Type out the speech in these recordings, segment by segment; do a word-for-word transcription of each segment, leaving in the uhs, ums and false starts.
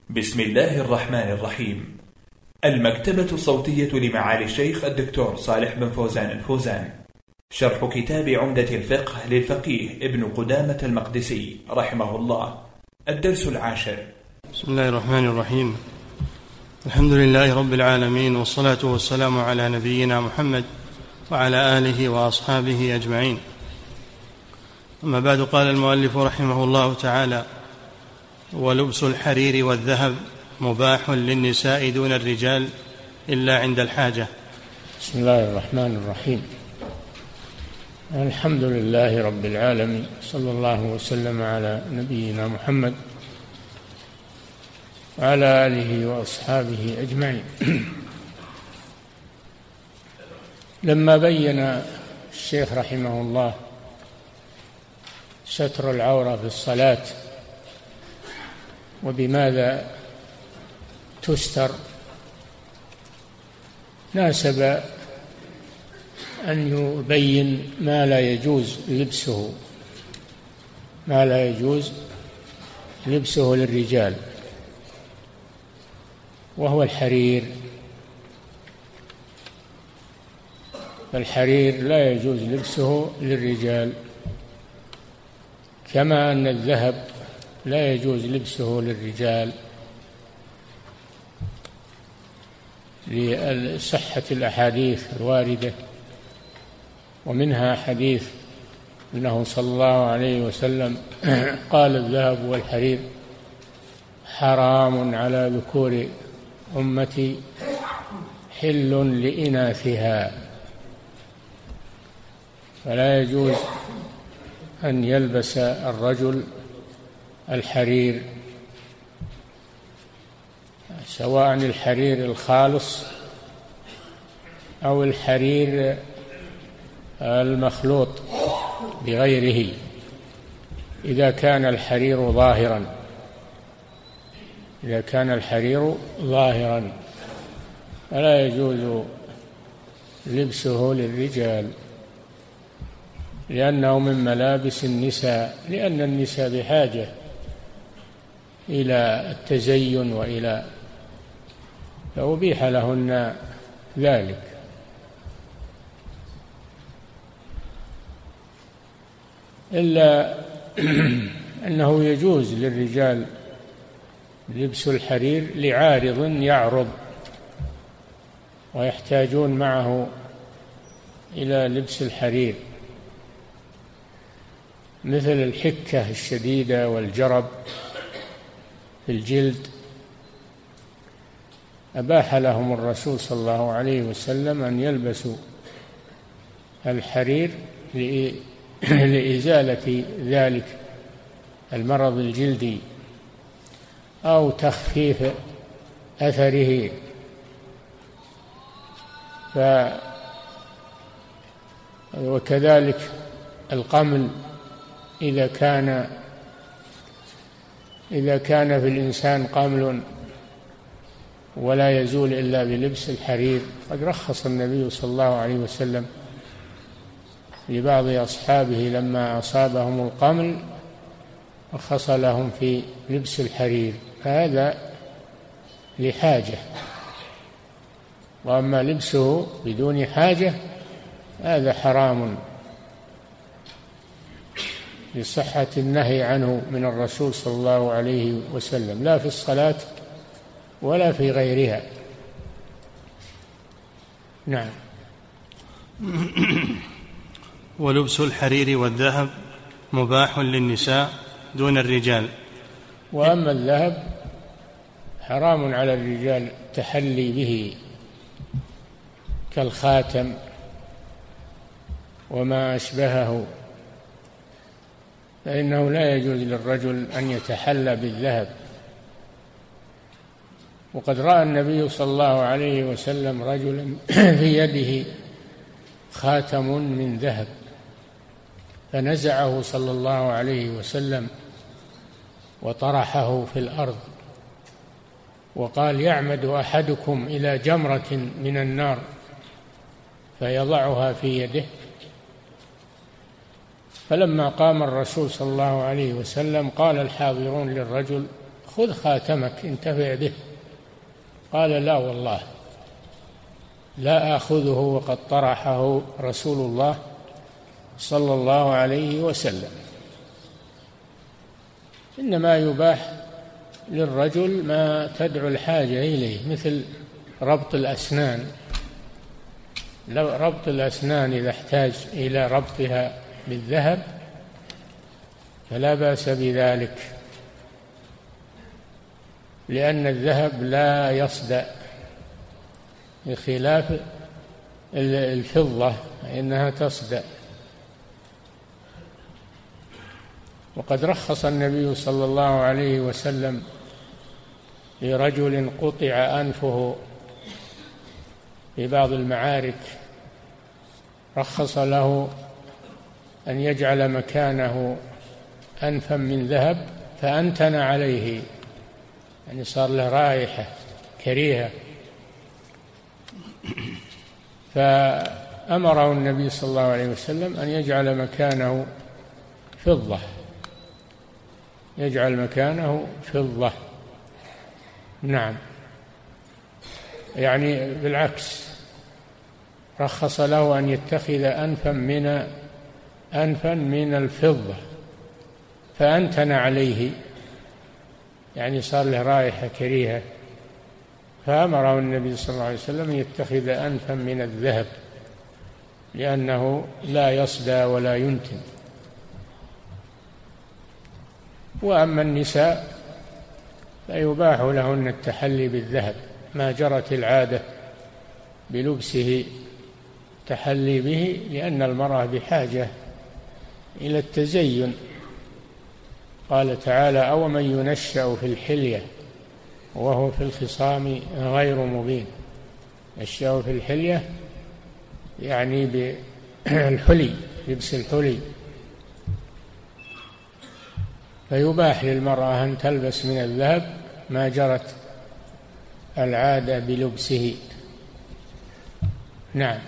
بسم الله الرحمن الرحيم. المكتبة الصوتية لمعالي الشيخ الدكتور صالح بن فوزان الفوزان، شرح كتاب عمدة الفقه للفقيه ابن قدامة المقدسي رحمه الله. الدرس العاشر. بسم الله الرحمن الرحيم. الحمد لله رب العالمين، والصلاة والسلام على نبينا محمد وعلى آله وأصحابه أجمعين. أما بعد، قال المؤلف رحمه الله تعالى: ولبس الحرير والذهب مباح للنساء دون الرجال إلا عند الحاجة. بسم الله الرحمن الرحيم. الحمد لله رب العالمين، صلى الله وسلم على نبينا محمد وعلى آله وأصحابه أجمعين. لما بين الشيخ رحمه الله ستر العورة في الصلاة وبماذا تستر، ناسب أن يبين ما لا يجوز لبسه ما لا يجوز لبسه للرجال، وهو الحرير. فالحرير لا يجوز لبسه للرجال، كما أن الذهب لا يجوز لبسه للرجال لصحة الأحاديث الواردة، ومنها حديث أنه صلى الله عليه وسلم قال: الذهب والحرير حرام على ذكور أمتي حل لإناثها. فلا يجوز أن يلبس الرجل الحرير، سواء الحرير الخالص أو الحرير المخلوط بغيره، إذا كان الحرير ظاهرا إذا كان الحرير ظاهرا فلا يجوز لبسه للرجال، لأنه من ملابس النساء، لأن النساء بحاجة إلى التزين وإلى فأبيح لهن ذلك. إلا أنه يجوز للرجال لبس الحرير لعارض يعرض ويحتاجون معه إلى لبس الحرير، مثل الحكة الشديدة والجرب في الجلد، أباح لهم الرسول صلى الله عليه وسلم أن يلبسوا الحرير لإزالة ذلك المرض الجلدي أو تخفيف أثره. ف وكذلك القمل، إذا كان إذا كان في الإنسان قمل ولا يزول إلا بلبس الحرير، قد رخص النبي صلى الله عليه وسلم لبعض أصحابه لما أصابهم القمل، رخص لهم في لبس الحرير، فهذا لحاجة. وأما لبسه بدون حاجة هذا حرام لصحة النهي عنه من الرسول صلى الله عليه وسلم، لا في الصلاة ولا في غيرها. نعم. ولبس الحرير والذهب مباح للنساء دون الرجال. وأما الذهب حرام على الرجال التحلي به، كالخاتم وما أشبهه، فإنه لا يجوز للرجل أن يتحلى بالذهب. وقد رأى النبي صلى الله عليه وسلم رجلا في يده خاتم من ذهب، فنزعه صلى الله عليه وسلم وطرحه في الأرض، وقال: يعمد أحدكم إلى جمرة من النار فيضعها في يده. فلما قام الرسول صلى الله عليه وسلم قال الحاضرون للرجل: خذ خاتمك انتفع به. قال لا والله لا آخذه وقد طرحه رسول الله صلى الله عليه وسلم. إنما يباح للرجل ما تدعو الحاجة إليه، مثل ربط الأسنان. لو ربط الأسنان إذا احتاج إلى ربطها بالذهب فلا بأس بذلك، لأن الذهب لا يصدأ بخلاف الفضة إنها تصدأ. وقد رخص النبي صلى الله عليه وسلم لرجل قطع أنفه في بعض المعارك، رخص له أن يجعل مكانه أنفا من ذهب فأنتن عليه، يعني صار له رائحة كريهة، فأمره النبي صلى الله عليه وسلم أن يجعل مكانه فضة، يجعل مكانه فضة. نعم، يعني بالعكس، رخص له أن يتخذ أنفا من أنفا من الفضة فأنتن عليه، يعني صار له رائحة كريهة، فأمره النبي صلى الله عليه وسلم أن يتخذ أنفا من الذهب لأنه لا يصدى ولا ينتن. وأما النساء فيباح لهن التحلي بالذهب ما جرت العادة بلبسه تحلي به، لأن المرأة بحاجة إلى التزين. قال تعالى: أو من ينشأ في الحلية وهو في الخصام غير مبين. ينشأ في الحلية يعني بالحلي، لبس الحلي، فيباح للمرأة أن تلبس من الذهب ما جرت العادة بلبسه. نعم.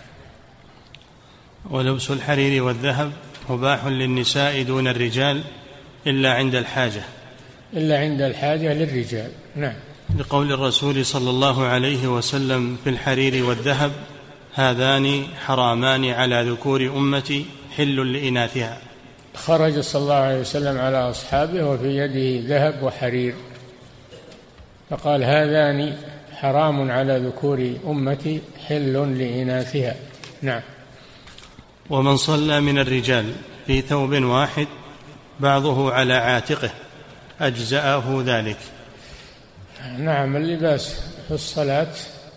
ولبس الحرير والذهب مباح للنساء دون الرجال إلا عند الحاجة، إلا عند الحاجة للرجال. نعم، لقول الرسول صلى الله عليه وسلم في الحرير والذهب: هذان حرامان على ذكور أمتي حل لإناثها. خرج صلى الله عليه وسلم على أصحابه وفي يده ذهب وحرير، فقال: هذان حرام على ذكور أمتي حل لإناثها. نعم. ومن صلى من الرجال في ثوب واحد بعضه على عاتقه أجزأه ذلك. نعم، اللباس في الصلاة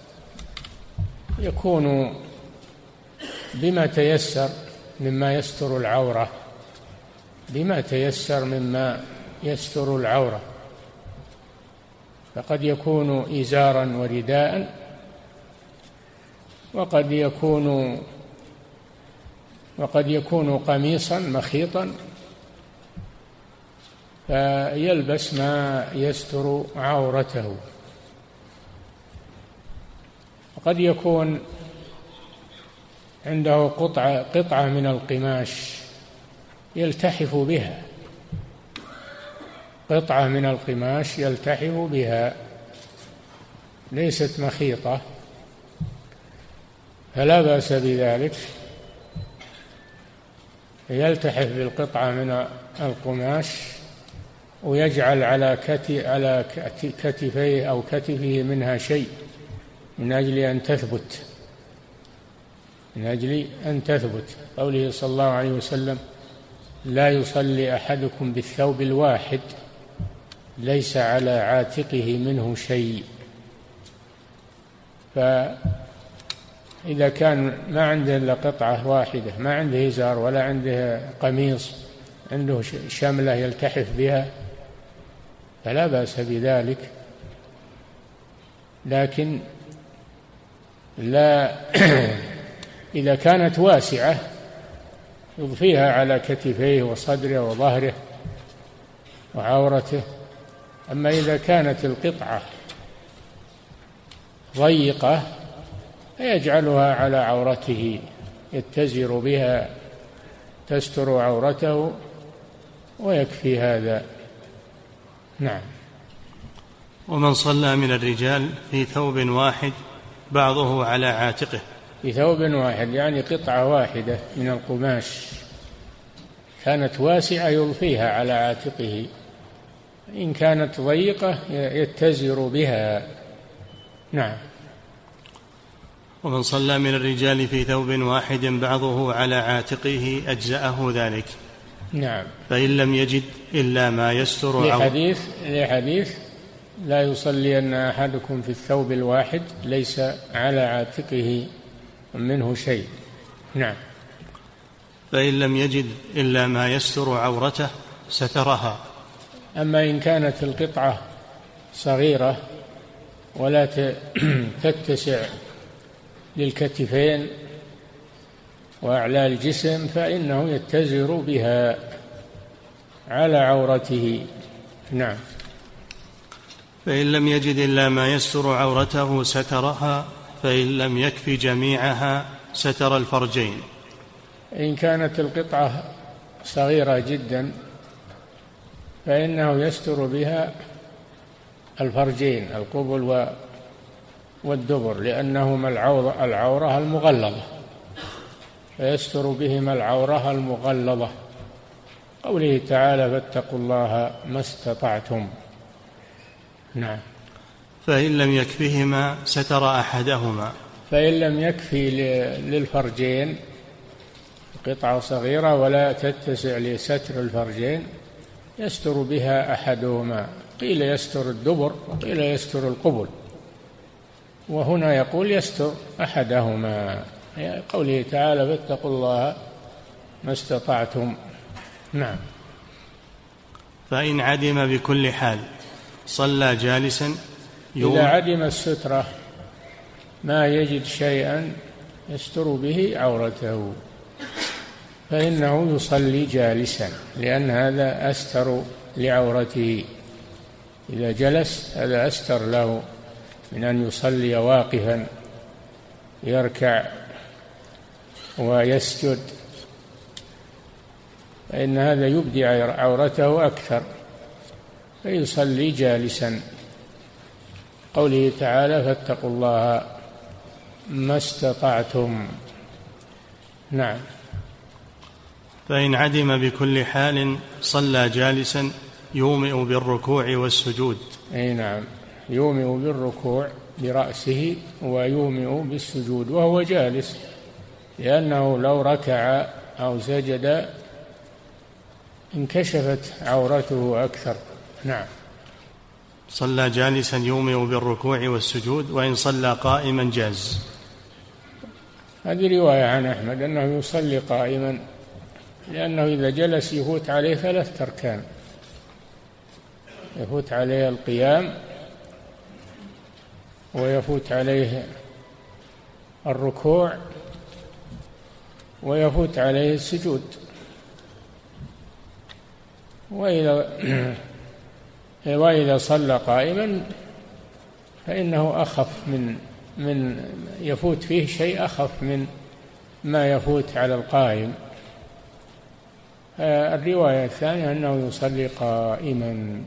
يكون بما تيسر مما يستر العورة، بما تيسر مما يستر العورة، فقد يكون إزارا ورداء، وقد يكون وقد يكون قميصا مخيطا، فيلبس ما يستر عورته. وقد يكون عنده قطعة قطعة من القماش يلتحف بها، قطعة من القماش يلتحف بها ليست مخيطة، فلا بأس بذلك، يلتحف بالقطعة من القماش ويجعل على على كتفيه أو كتفه منها شيء من أجل أن تثبت، من أجل أن تثبت. قوله صلى الله عليه وسلم: لا يصلي أحدكم بالثوب الواحد ليس على عاتقه منه شيء. فإذا كان ما عنده إلا قطعة واحدة، ما عنده إزار ولا عنده قميص، عنده شملة يلتحف بها، فلا بأس بذلك، لكن لا إذا كانت واسعة يضفيها على كتفيه وصدره وظهره وعورته. أما إذا كانت القطعة ضيقة فيجعلها على عورته، يتزر بها تستر عورته ويكفي هذا. نعم. ومن صلى من الرجال في ثوب واحد بعضه على عاتقه. في ثوب واحد يعني قطعة واحدة من القماش كانت واسعة يضفيها على عاتقه، إن كانت ضيقة يتزر بها. نعم. ومن صلى من الرجال في ثوب واحد بعضه على عاتقه أجزأه ذلك. نعم. فإن لم يجد إلا ما يستر لحديث لحديث لا يصلين أحدكم في الثوب الواحد ليس على عاتقه منه شيء. نعم. فإن لم يجد إلا ما يستر عورته سترها. أما إن كانت القطعة صغيرة ولا تتسع للكتفين وأعلى الجسم فإنه يتزر بها على عورته. نعم. فإن لم يجد إلا ما يستر عورته سترها، فإن لم يكف جميعها ستر الفرجين. إن كانت القطعة صغيرة جدا فإنه يستر بها الفرجين القبل والدبر، لأنهما العورة المغلظة، فيستر بهما العورة المغلظة. قوله تعالى فاتقوا الله ما استطعتم. نعم. فإن لم يكفهما ستر أحدهما. فإن لم يكفي للفرجين قطعة صغيرة ولا تتسع لستر الفرجين يستر بها أحدهما، قيل يستر الدبر وقيل يستر القبل، وهنا يقول يستر أحدهما، قوله تعالى فاتقوا الله ما استطعتم. نعم. فإن عدم بكل حال صلى جالسا. إذا عدم السترة ما يجد شيئا يستر به عورته فإنه يصلي جالسا، لأن هذا أستر لعورته. إذا جلس هذا أستر له من أن يصلي واقفا يركع ويسجد، فإن هذا يبدي عورته أكثر، فيصلي جالسا. قوله تعالى فاتقوا الله ما استطعتم. نعم. فإن عدم بكل حال صلى جالسا يومئ بالركوع والسجود. أي نعم، يومئ بالركوع برأسه ويومئ بالسجود وهو جالس، لأنه لو ركع أو سجد انكشفت عورته أكثر. نعم. صلى جالسا يومئ بالركوع والسجود، وإن صلى قائما جاز. هذه رواية عن أحمد أنه يصلي قائما، لأنه إذا جلس يفوت عليه ثلاث أركان، يفوت عليه القيام ويفوت عليه الركوع ويفوت عليه السجود. وإذا وإذا صلى قائما فإنه أخف من من يفوت فيه شيء أخف من ما يفوت على القائم. الرواية الثانية أنه يصلي قائما،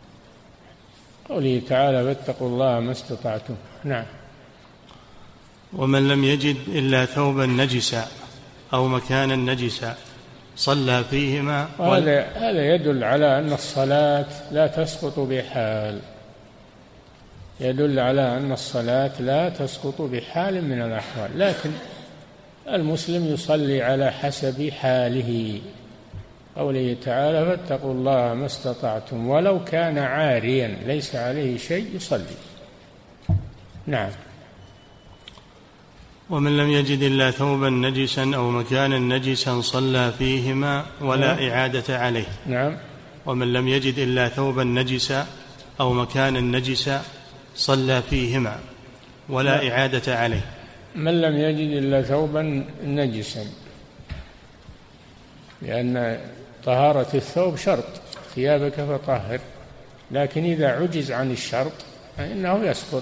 قوله تعالى فاتقوا الله ما استطعتم. نعم. ومن لم يجد إلا ثوبا نجسا أو مكانا نجسا صلى فيهما. وهذا هذا يدل على أن الصلاة لا تسقط بحال، يدل على أن الصلاة لا تسقط بحال من الأحوال، لكن المسلم يصلي على حسب حاله. قوله تعالى فاتقوا الله ما استطعتم ولو كان عاريا ليس عليه شيء يصلي. نعم. ومن لم يجد إلا ثوبا نجسا أو مكانا نجسا صلى فيهما ولا نعم. إعادة عليه. نعم. ومن لم يجد إلا ثوبا نجسا أو مكانا نجسا صلى فيهما ولا نعم. إعادة عليه. من لم يجد إلا ثوبا نجسا، لأن طهارة الثوب شرط، ثيابك فطهر، لكن إذا عجز عن الشرط فإنه يسقط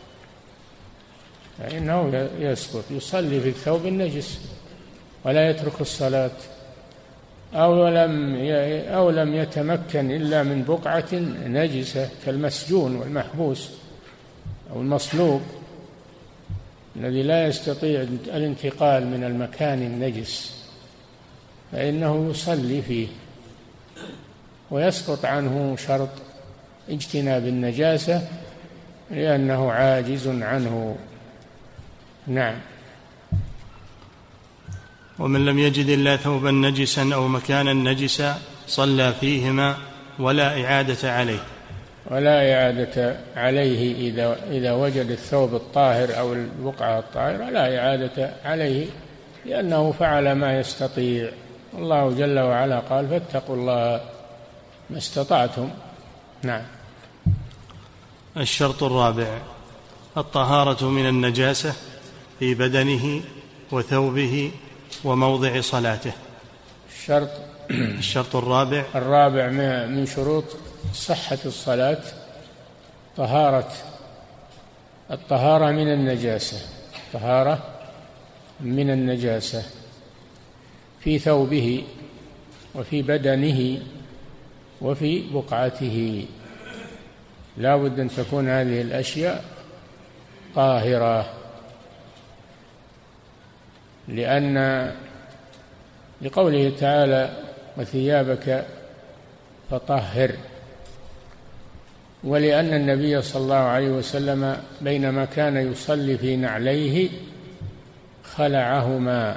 فإنه يسقط يصلي في الثوب النجس ولا يترك الصلاة. أو لم أو لم يتمكن إلا من بقعة نجسة كالمسجون والمحبوس أو المصلوب الذي لا يستطيع الانتقال من المكان النجس، فإنه يصلي فيه ويسقط عنه شرط اجتناب النجاسة لأنه عاجز عنه. نعم. ومن لم يجد إلا ثوبا نجسا أو مكانا نجسا صلى فيهما ولا إعادة عليه. ولا إعادة عليه إذا إذا وجد الثوب الطاهر أو البقعة الطاهرة لا إعادة عليه، لأنه فعل ما يستطيع. الله جل وعلا قال: فاتقوا الله ما استطعتم. نعم. الشرط الرابع الطهارة من النجاسة في بدنه وثوبه وموضع صلاته. الشرط الشرط الرابع الرابع من شروط صحة الصلاة طهارة الطهارة من النجاسة طهارة من النجاسة في ثوبه وفي بدنه وفي بقعته. لا بد أن تكون هذه الأشياء طاهرة، لأن لقوله تعالى: وثيابك فطهر، ولأن النبي صلى الله عليه وسلم بينما كان يصلي في نعليه خلعهما،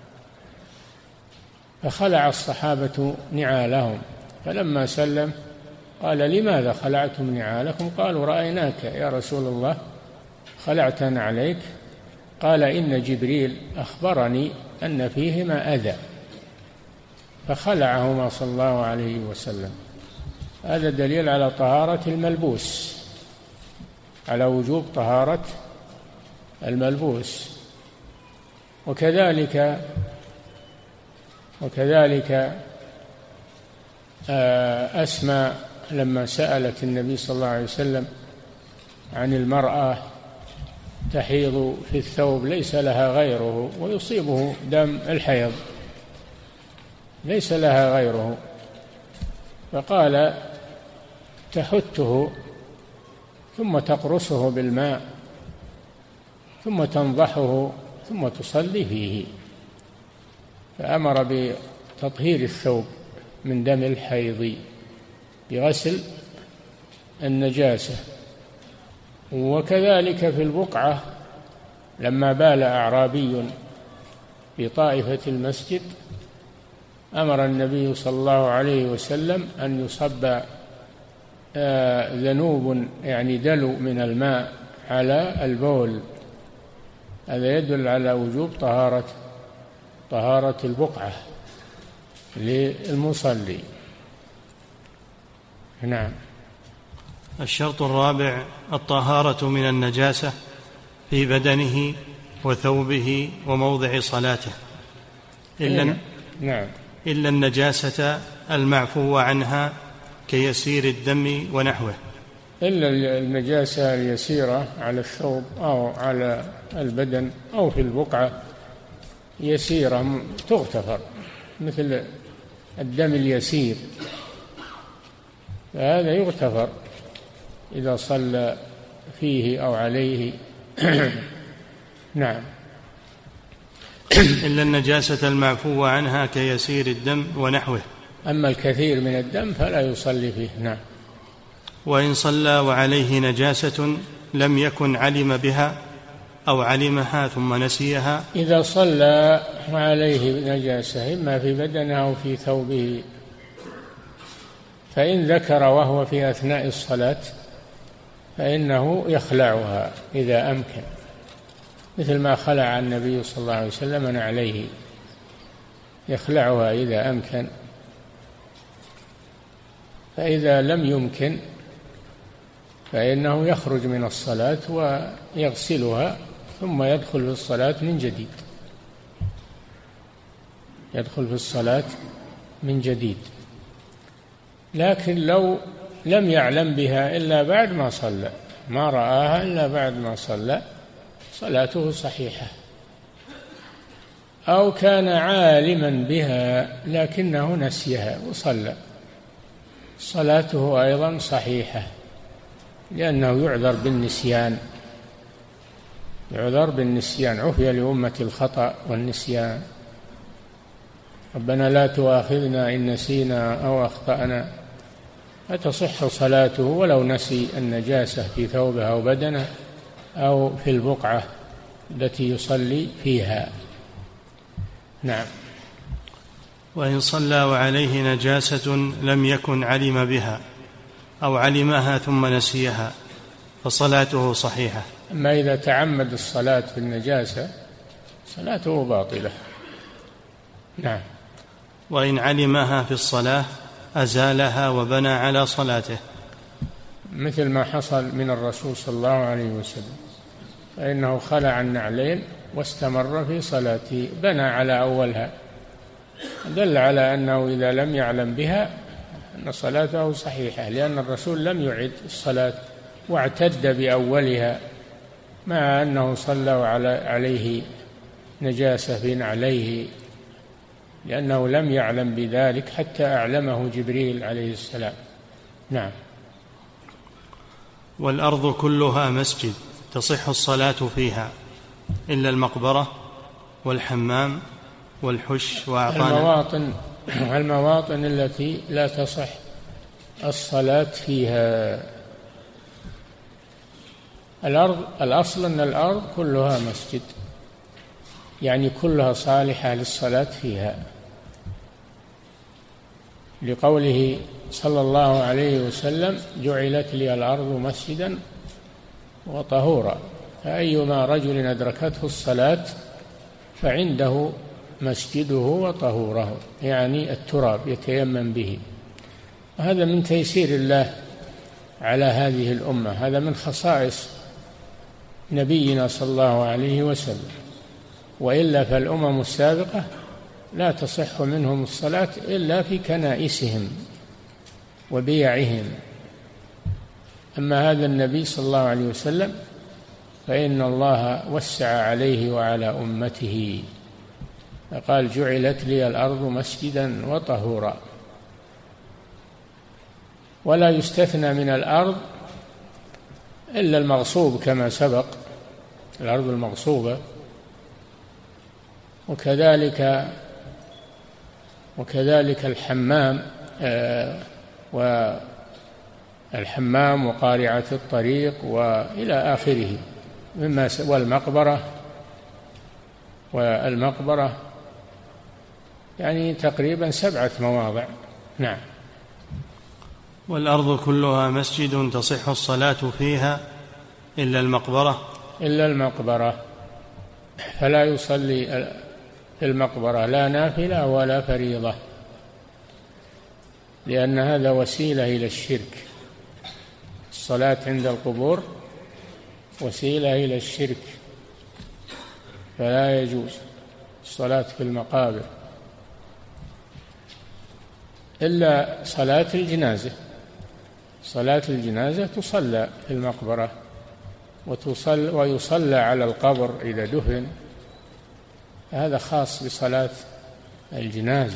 فخلع الصحابة نعالهم، فلما سلم قال: لماذا خلعتم نعالكم؟ قالوا: رأيناك يا رسول الله خلعت نعليك. قال: إن جبريل أخبرني أن فيهما أذى، فخلعهما صلى الله عليه وسلم. هذا دليل على طهارة الملبوس، على وجوب طهارة الملبوس. وكذلك وكذلك أسماء لما سألت النبي صلى الله عليه وسلم عن المرأة تحيض في الثوب ليس لها غيره ويصيبه دم الحيض، ليس لها غيره، فقال: تحته ثم تقرصه بالماء ثم تنضحه ثم تصلي فيه. فأمر بتطهير الثوب من دم الحيض بغسل النجاسة. وكذلك في البقعة لما بال أعرابي في طائفة المسجد أمر النبي صلى الله عليه وسلم أن يصب ذنوب يعني دلو من الماء على البول. هذا يدل على وجوب طهارة طهارة البقعة للمصلي. نعم. الشرط الرابع الطهارة من النجاسة في بدنه وثوبه وموضع صلاته إلا نعم إلا النجاسة المعفو عنها كيسير الدم ونحوه. إلا النجاسة اليسيرة على الثوب أو على البدن أو في البقعة يسيرة تغتفر، مثل الدم اليسير، فهذا يغتفر إذا صلى فيه أو عليه. نعم. إلا النجاسة المعفو عنها كيسير الدم ونحوه. أما الكثير من الدم فلا يصلي فيه. نعم. وإن صلى وعليه نجاسة لم يكن علم بها أو علمها ثم نسيها. إذا صلى وعليه نجاسة إما في بدنه أو في ثوبه، فإن ذكر وهو في أثناء الصلاة فإنه يخلعها إذا أمكن، مثل ما خلع النبي صلى الله عليه وسلم عليه، يخلعها إذا أمكن. فإذا لم يمكن فإنه يخرج من الصلاة ويغسلها ثم يدخل في الصلاة من جديد، يدخل في الصلاة من جديد. لكن لو لم يعلم بها إلا بعد ما صلى، ما رآها إلا بعد ما صلى، صلاته صحيحة أو كان عالما بها لكنه نسيها وصلى، صلاته أيضا صحيحة، لأنه يعذر بالنسيان، يعذر بالنسيان، عفي لأمة الخطأ والنسيان. ربنا لا تؤاخذنا إن نسينا أو أخطأنا، فتصح صلاته ولو نسي النجاسة في ثوبه أو بدنه أو في البقعة التي يصلي فيها. نعم. وإن صلى وعليه نجاسة لم يكن علم بها أو علمها ثم نسيها فصلاته صحيحة. أما إذا تعمد الصلاة في النجاسة صلاته باطلة. نعم. وإن علمها في الصلاة أزالها وبنى على صلاته، مثل ما حصل من الرسول صلى الله عليه وسلم، فإنه خلع النعلين واستمر في صلاته، بنى على أولها، دل على أنه إذا لم يعلم بها أن صلاته صحيحة، لأن الرسول لم يعد الصلاة واعتد بأولها، مع أنه صلى عليه نجاسة في نعليه، لأنه لم يعلم بذلك حتى أعلمه جبريل عليه السلام. نعم. والأرض كلها مسجد تصح الصلاة فيها إلا المقبرة والحمام والحش وأعطانا. المواطن المواطن التي لا تصح الصلاة فيها. الأرض، الأصل أن الأرض كلها مسجد، يعني كلها صالحة للصلاة فيها، لقوله صلى الله عليه وسلم: جعلت لي الأرض مسجدا وطهورا، فأيما رجل أدركته الصلاة فعنده مسجده وطهوره، يعني التراب يتيمم به. وهذا من تيسير الله على هذه الأمة، هذا من خصائص نبينا صلى الله عليه وسلم، وإلا فالأمم السابقة لا تصح منهم الصلاة إلا في كنائسهم وبيعهم. أما هذا النبي صلى الله عليه وسلم فإن الله وسع عليه وعلى أمته، فقال: جعلت لي الأرض مسجدا وطهورا. ولا يستثنى من الأرض إلا المغصوب كما سبق، الأرض المغصوبة، وكذلك وكذلك الحمام والحمام وقارعة الطريق وإلى آخره مما، والمقبرة والمقبرة يعني تقريبا سبعة مواضع. نعم. والأرض كلها مسجد تصح الصلاة فيها إلا المقبرة إلا المقبرة، فلا يصلي في المقبرة لا نافلة ولا فريضة، لأن هذا وسيلة إلى الشرك. الصلاة عند القبور وسيلة إلى الشرك، فلا يجوز الصلاة في المقابر إلا صلاة الجنازة. صلاة الجنازة تصلى في المقبرة وتصلى ويصلى على القبر إذا دفن، هذا خاص بصلاة الجنازة.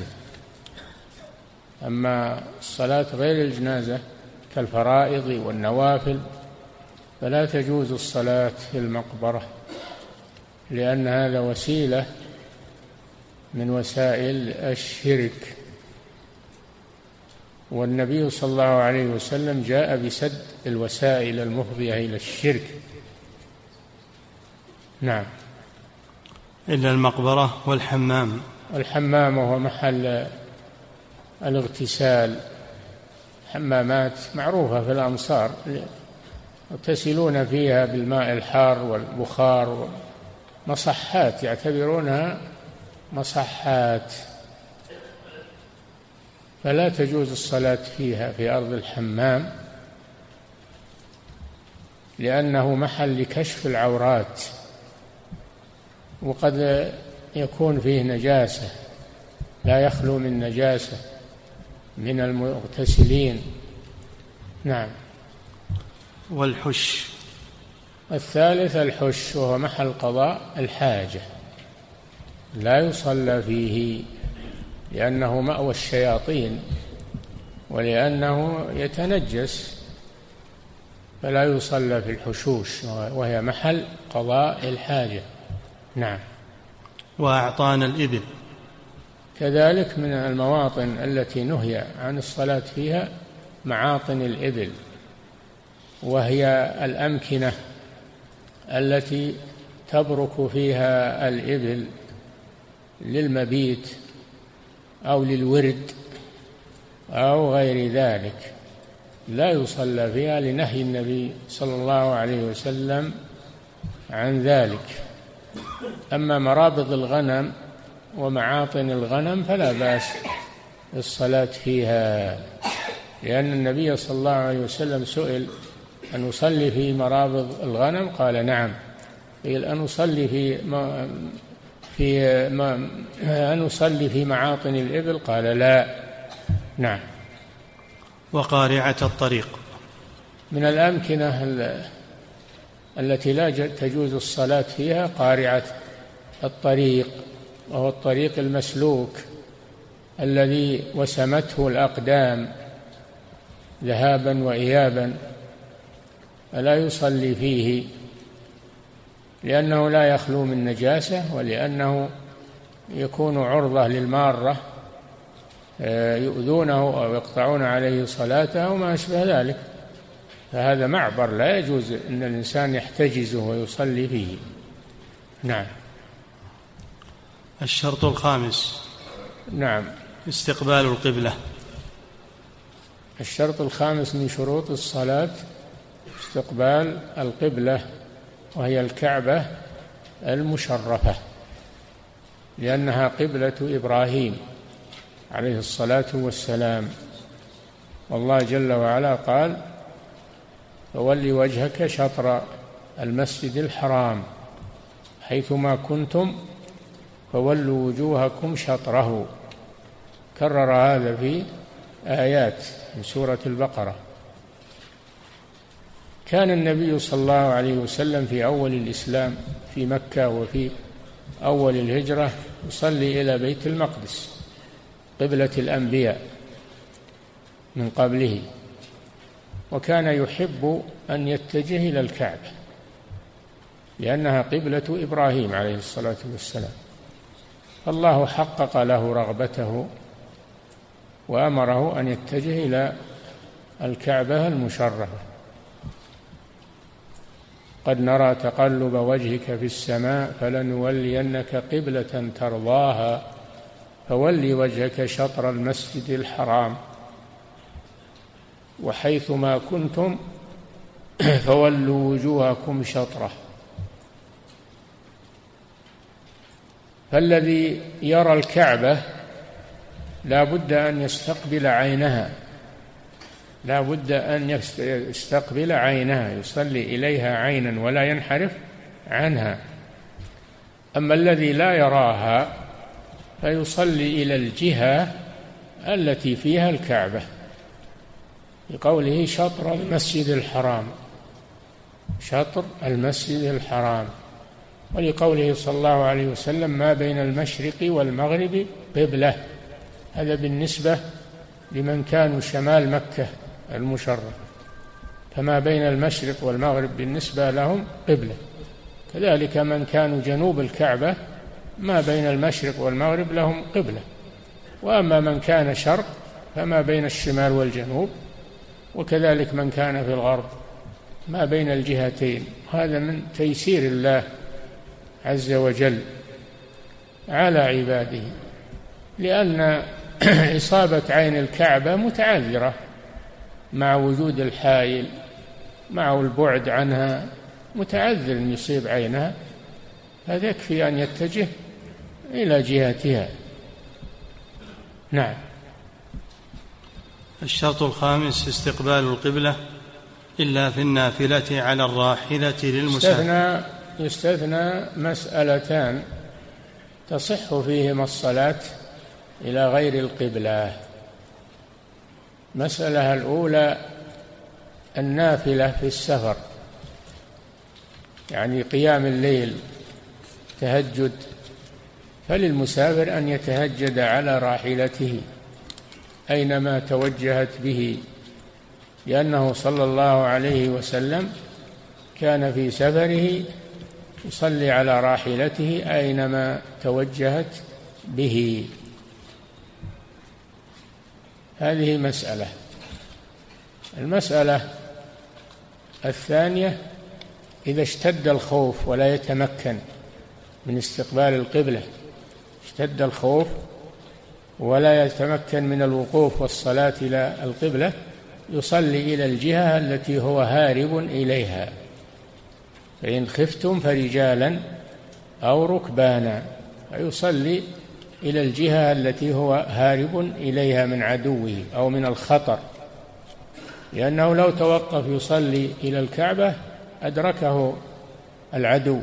أما الصلاة غير الجنازة كالفرائض والنوافل فلا تجوز الصلاة في المقبرة، لأن هذا وسيلة من وسائل الشرك. والنبي صلى الله عليه وسلم جاء بسد الوسائل المفضية إلى الشرك. نعم. إلا المقبرة والحمام. الحمام هو محل الاغتسال، حمامات معروفة في الأمصار يغتسلون فيها بالماء الحار والبخار، مصحات يعتبرونها مصحات، فلا تجوز الصلاة فيها في أرض الحمام، لأنه محل لكشف العورات، وقد يكون فيه نجاسة، لا يخلو من نجاسة من المغتسلين. نعم. والحش. الثالث الحش، وهو محل قضاء الحاجة، لا يصلى فيه لأنه مأوى الشياطين ولأنه يتنجس، فلا يصلى في الحشوش وهي محل قضاء الحاجة. نعم. وأعطان الإبل كذلك من المواطن التي نهي عن الصلاة فيها معاطن الإبل، وهي الأمكنة التي تبرك فيها الإبل للمبيت أو للورد أو غير ذلك، لا يصلى فيها لنهي النبي صلى الله عليه وسلم عن ذلك. أما مرابض الغنم ومعاطن الغنم فلا بأس بالصلاة فيها، لأن النبي صلى الله عليه وسلم سئل أن أصلي في مرابض الغنم قال نعم، قيل أن أصلي في ما في ما أن أصلي في معاطن الإبل قال لا. نعم. وقارعة الطريق من الأمكنة التي لا تجوز الصلاة فيها قارعة الطريق، وهو الطريق المسلوك الذي وسمته الأقدام ذهابا وإيابا، فلا يصلي فيه لأنه لا يخلو من نجاسة، ولأنه يكون عرضة للمارة يؤذونه أو يقطعون عليه صلاته وما أشبه ذلك، فهذا معبر لا يجوز أن الإنسان يحتجزه ويصلي فيه. نعم. الشرط الخامس. نعم. استقبال القبلة. الشرط الخامس من شروط الصلاة استقبال القبلة، وهي الكعبة المشرفة، لأنها قبلة إبراهيم عليه الصلاة والسلام، والله جل وعلا قال فول وجهك شطر المسجد الحرام حيثما كنتم فولوا وجوهكم شطره، كرر هذا في آيات من سورة البقرة. كان النبي صلى الله عليه وسلم في أول الإسلام في مكة وفي أول الهجرة يصلي إلى بيت المقدس قبلة الأنبياء من قبله، وكان يحب أن يتجه إلى الكعبة لأنها قبلة إبراهيم عليه الصلاة والسلام، فالله حقق له رغبته وأمره أن يتجه إلى الكعبة المشرفة. قد نرى تقلب وجهك في السماء فلنولينك قبلة ترضاها فول وجهك شطر المسجد الحرام وحيثما كنتم فولوا وجوهكم شطره. فالذي يرى الكعبة لا بد أن يستقبل عينها، لا بد أن يستقبل عينها، يصلي إليها عينا ولا ينحرف عنها. أما الذي لا يراها فيصلي إلى الجهة التي فيها الكعبة، لقوله شطر المسجد الحرام، شطر المسجد الحرام، ولقوله صلى الله عليه وسلم ما بين المشرق والمغرب قبلة، هذا بالنسبة لمن كانوا شمال مكة المشرفة، فما بين المشرق والمغرب بالنسبة لهم قبلة، كذلك من كانوا جنوب الكعبة ما بين المشرق والمغرب لهم قبلة، وأما من كان شرق فما بين الشمال والجنوب، وكذلك من كان في الغرب ما بين الجهتين. هذا من تيسير الله عز وجل على عباده، لأن إصابة عين الكعبة متعذرة مع وجود الحائل، مع البعد عنها متعذر أن يصيب عينها، هذا يكفي أن يتجه إلى جهتها. نعم. الشرط الخامس استقبال القبلة إلا في النافلة على الراحلة للمسافر. يستثنى, يستثنى مسألتان تصح فيهما الصلاة إلى غير القبلة. مسألة الأولى النافلة في السفر، يعني قيام الليل، تهجد فللمسافر أن يتهجد على راحلته أينما توجهت به، لأنه صلى الله عليه وسلم كان في سفره يصلي على راحلته أينما توجهت به. هذه مسألة. المسألة الثانية: إذا اشتد الخوف ولا يتمكن من استقبال القبلة، اشتد الخوف ولا يتمكن من الوقوف والصلاة إلى القبلة، يصلي إلى الجهة التي هو هارب إليها. فإن خفتم فرجالا أو ركبانا، فيصلي إلى الجهة التي هو هارب إليها من عدوه أو من الخطر، لأنه لو توقف يصلي إلى الكعبة أدركه العدو.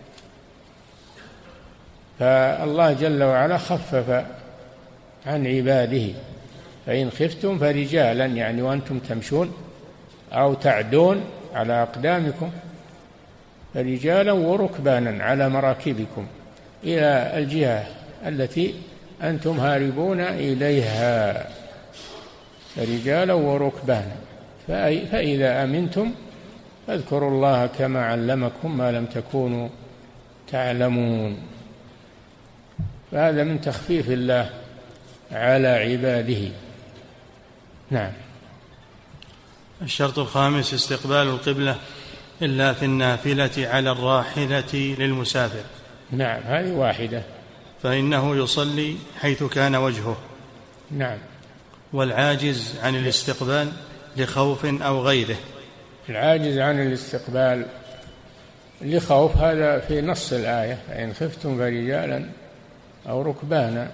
فالله جل وعلا خفف عن عباده: فإن خفتم فرجالا، يعني وأنتم تمشون أو تعدون على أقدامكم، فرجالا وركبانا على مراكبكم إلى الجهة التي أنتم هاربون إليها، فرجالا وركبانا. فإذا أمنتم فاذكروا الله كما علمكم ما لم تكونوا تعلمون. فهذا من تخفيف الله على عباده. نعم. الشرط الخامس: استقبال القبلة إلا في النافلة على الراحلة للمسافر. نعم، هذه واحدة، فإنه يصلي حيث كان وجهه. نعم. والعاجز عن الاستقبال لخوف أو غيره. العاجز عن الاستقبال لخوف، هذا في نص الآية: فإن خفتم فرجالا أو ركبانا.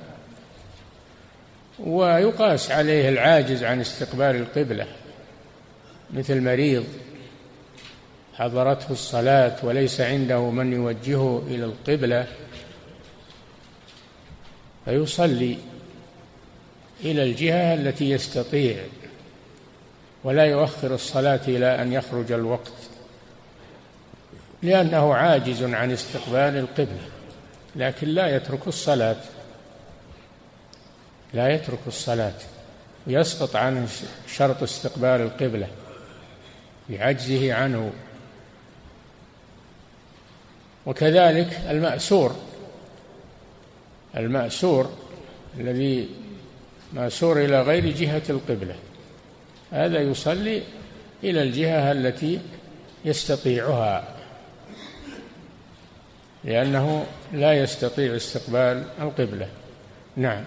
ويقاس عليه العاجز عن استقبال القبلة، مثل مريض حضرته الصلاة وليس عنده من يوجهه إلى القبلة، فيصلي إلى الجهة التي يستطيع، ولا يؤخر الصلاة إلى أن يخرج الوقت، لأنه عاجز عن استقبال القبلة. لكن لا يترك الصلاة، لا يترك الصلاة، يسقط عنه شرط استقبال القبلة بعجزه عنه. وكذلك المأسور، المأسور الذي مأسور إلى غير جهة القبلة، هذا يصلي إلى الجهة التي يستطيعها، لأنه لا يستطيع استقبال القبلة. نعم.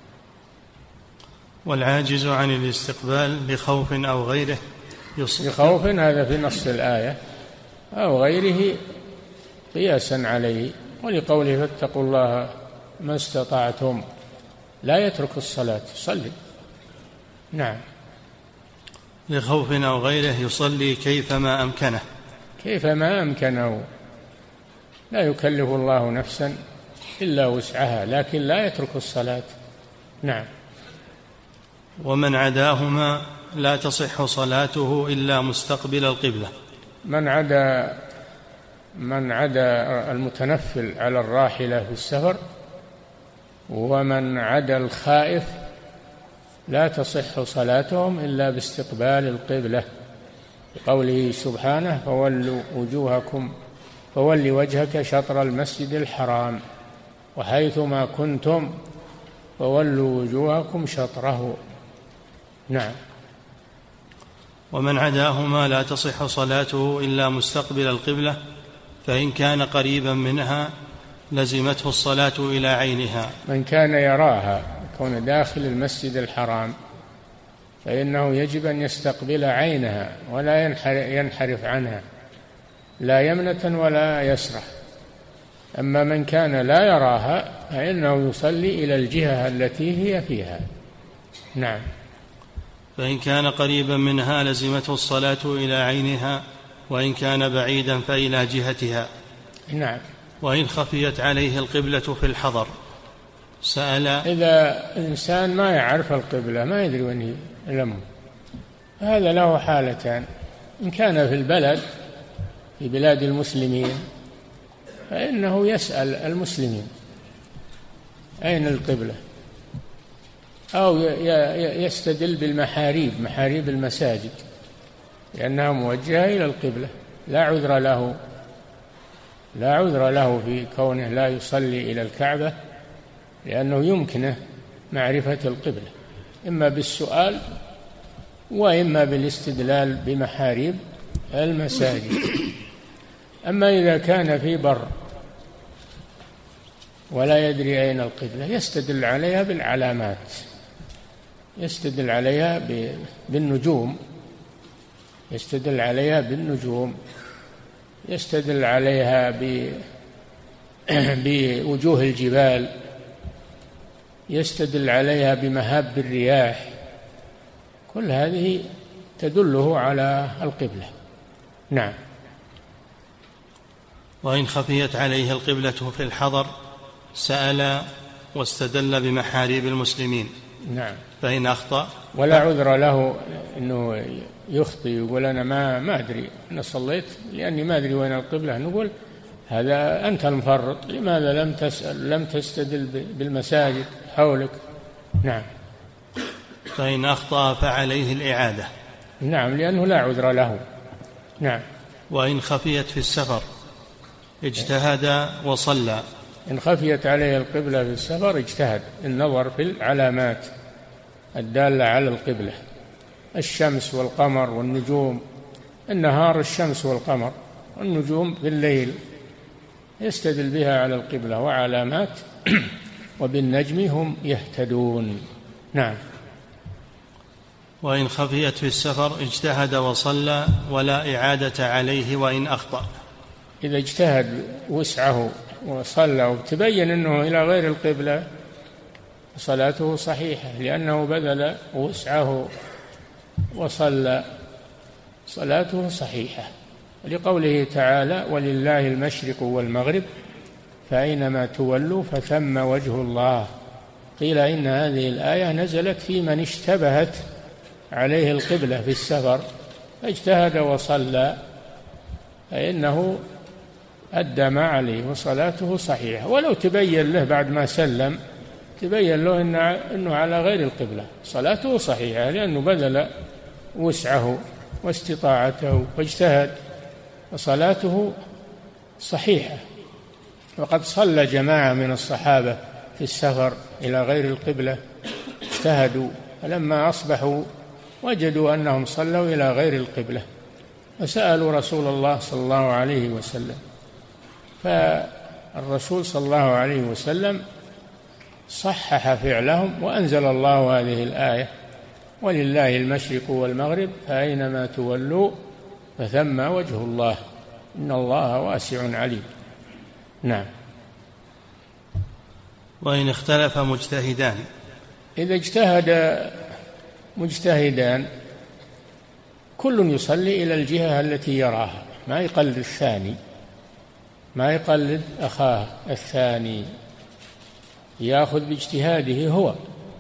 والعاجز عن الاستقبال لخوف أو غيره يصلي. لخوف هذا في نص الآية، أو غيره قياسا عليه، ولقوله: فاتقوا الله ما استطعتم، لا يترك الصلاة، يصلي. نعم. لخوف أو غيره يصلي كيفما أمكنه. كيفما أمكنه، لا يكلف الله نفسا إلا وسعها، لكن لا يترك الصلاة. نعم. ومن عداهما لا تصح صلاته إلا مستقبل القبلة. من عدا من عدا المتنفل على الراحلة في السفر، ومن عدا الخائف لا تصح صلاتهم إلا باستقبال القبلة، بقوله سبحانه: فولوا وجوهكم فول وجهك شطر المسجد الحرام وحيثما كنتم فولوا وجوهكم شطره. نعم. ومن عداهما لا تصح صلاته إلا مستقبل القبلة، فإن كان قريبا منها لزمته الصلاة إلى عينها. من كان يراها، يكون داخل المسجد الحرام، فإنه يجب أن يستقبل عينها ولا ينحرف عنها، لا يمنة ولا يسرة. أما من كان لا يراها فإنه يصلي إلى الجهة التي هي فيها. نعم. فإن كان قريبا منها لزمته الصلاة إلى عينها، وإن كان بعيدا فإلى جهتها. نعم. وإن خفيت عليه القبلة في الحضر سأل. إذا إنسان ما يعرف القبلة، ما يدري وين يلم، هذا له حالتان: إن كان في البلد في بلاد المسلمين فإنه يسأل المسلمين أين القبلة، أو يستدل بالمحاريب، محاريب المساجد، لأنها موجهة إلى القبلة، لا عذر له لا عذر له في كونه لا يصلي إلى الكعبة، لأنه يمكنه معرفة القبلة إما بالسؤال وإما بالاستدلال بمحاريب المساجد. أما إذا كان في بر ولا يدري أين القبلة يستدل عليها بالعلامات، يستدل عليها بالنجوم يستدل عليها بالنجوم يستدل عليها بوجوه الجبال، يستدل عليها بمهاب الرياح، كل هذه تدله على القبلة. نعم. وإن خفيت عليه القبلة في الحضر سأل واستدل بمحاريب المسلمين. نعم. فإن أخطأ ولا عذر له أنه يخطئ يقول أنا ما ما أدري، أنا صليت لأني ما أدري وين القبلة، نقول هذا أنت المفرط، لماذا لم تسأل لم تستدل بالمساجد حولك. نعم. فإن أخطأ فعليه الإعادة. نعم، لأنه لا عذر له. نعم. وإن خفيت في السفر اجتهد وصلى. إن خفيت عليه القبلة في السفر اجتهد النظر في العلامات الدالة على القبلة، الشمس والقمر والنجوم، النهار الشمس والقمر، والنجوم بالليل يستدل بها على القبلة وعلامات وبالنجم هم يهتدون. نعم. وإن خفيت في السفر اجتهد وصلى ولا إعادة عليه وإن أخطأ. إذا اجتهد وسعه وصلى وتبين أنه إلى غير القبلة صلاته صحيحة، لأنه بذل وسعه وصلى، صلاته صحيحة، لقوله تعالى ولله المشرق والمغرب فأينما تولوا فثم وجه الله. قيل إن هذه الآية نزلت في من اشتبهت عليه القبلة في السفر فاجتهد وصلى فإنه أدى ما عليه وصلاته صحيحة، ولو تبين له بعد ما سلم تبين له أنه على غير القبلة صلاته صحيحة، لأنه بذل وسعه واستطاعته واجتهد وصلاته صحيحة. وقد صلى جماعة من الصحابة في السفر إلى غير القبلة اجتهدوا، فلما أصبحوا وجدوا أنهم صلوا إلى غير القبلة فسألوا رسول الله صلى الله عليه وسلم، فالرسول صلى الله عليه وسلم صحح فعلهم وأنزل الله هذه الآية ولله المشرق والمغرب فأينما تولوا فثم وجه الله إن الله واسع عليم. نعم. وإن اختلف مجتهدان. إذا اجتهد مجتهدان كل يصلي إلى الجهة التي يراها، ما يقلد الثاني، ما يقلد أخاه الثاني، يأخذ باجتهاده هو،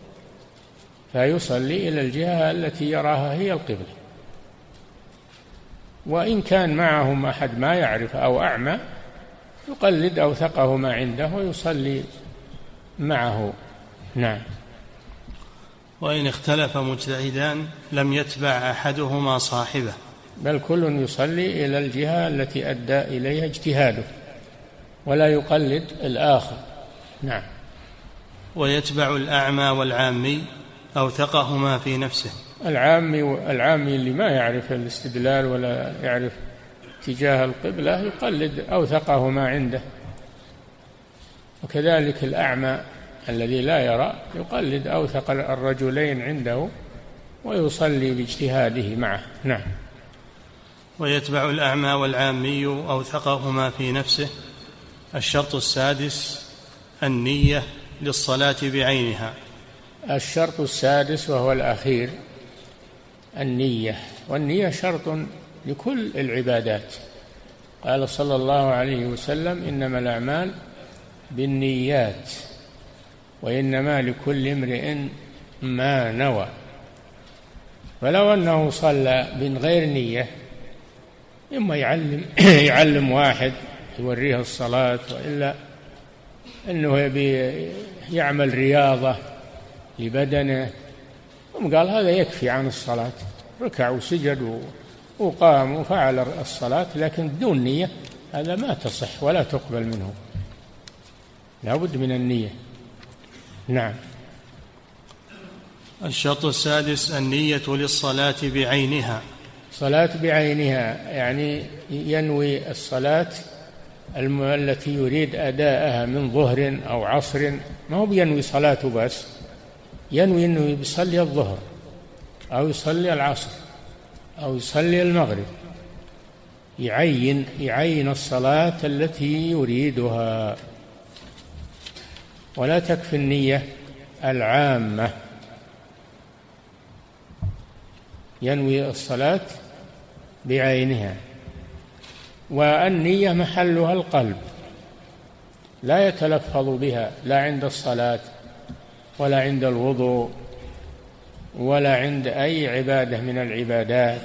فيصلي إلى الجهة التي يراها هي القبلة. وإن كان معهم أحد ما يعرف أو أعمى يقلد أوثقه ما عنده ويصلي معه. نعم. وإن اختلف مجتهدان لم يتبع أحدهما صاحبه، بل كل يصلي إلى الجهة التي أدى إليها اجتهاده ولا يقلد الآخر. نعم. ويتبع الأعمى والعامي أوثقهما في نفسه. العامي العامي اللي ما يعرف الاستدلال ولا يعرف اتجاه القبلة يقلد أوثقهما عنده، وكذلك الأعمى الذي لا يرى يقلد أوثق الرجلين عنده ويصلي باجتهاده معه. نعم. ويتبع الأعمى والعامي أوثقهما في نفسه. الشرط السادس النية للصلاة بعينها. الشرط السادس وهو الأخير النية، والنية شرط لكل العبادات. قال صلى الله عليه وسلم إنما الأعمال بالنيات وإنما لكل امرئ ما نوى. فلو أنه صلى من غير نية إما يعلم يعلم واحد يوريه الصلاة، وإلا أنه يعمل رياضة لبدنه، ثم قال هذا يكفي عن الصلاة، ركع وسجد وقام وفعل الصلاة لكن بدون نية، هذا ما تصح ولا تقبل منه، لا بد من النية. نعم. الشرط السادس النية للصلاة بعينها. صلاة بعينها يعني ينوي الصلاة التي يريد أداءها من ظهر أو عصر، ما هو بينوي صلاته بس، ينوي أنه يصلي الظهر أو يصلي العصر أو يصلي المغرب، يعين يعين الصلاة التي يريدها، ولا تكفي النية العامة. ينوي الصلاة بعينها، والنية محلها القلب، لا يتلفظ بها لا عند الصلاة ولا عند الوضوء ولا عند أي عبادة من العبادات،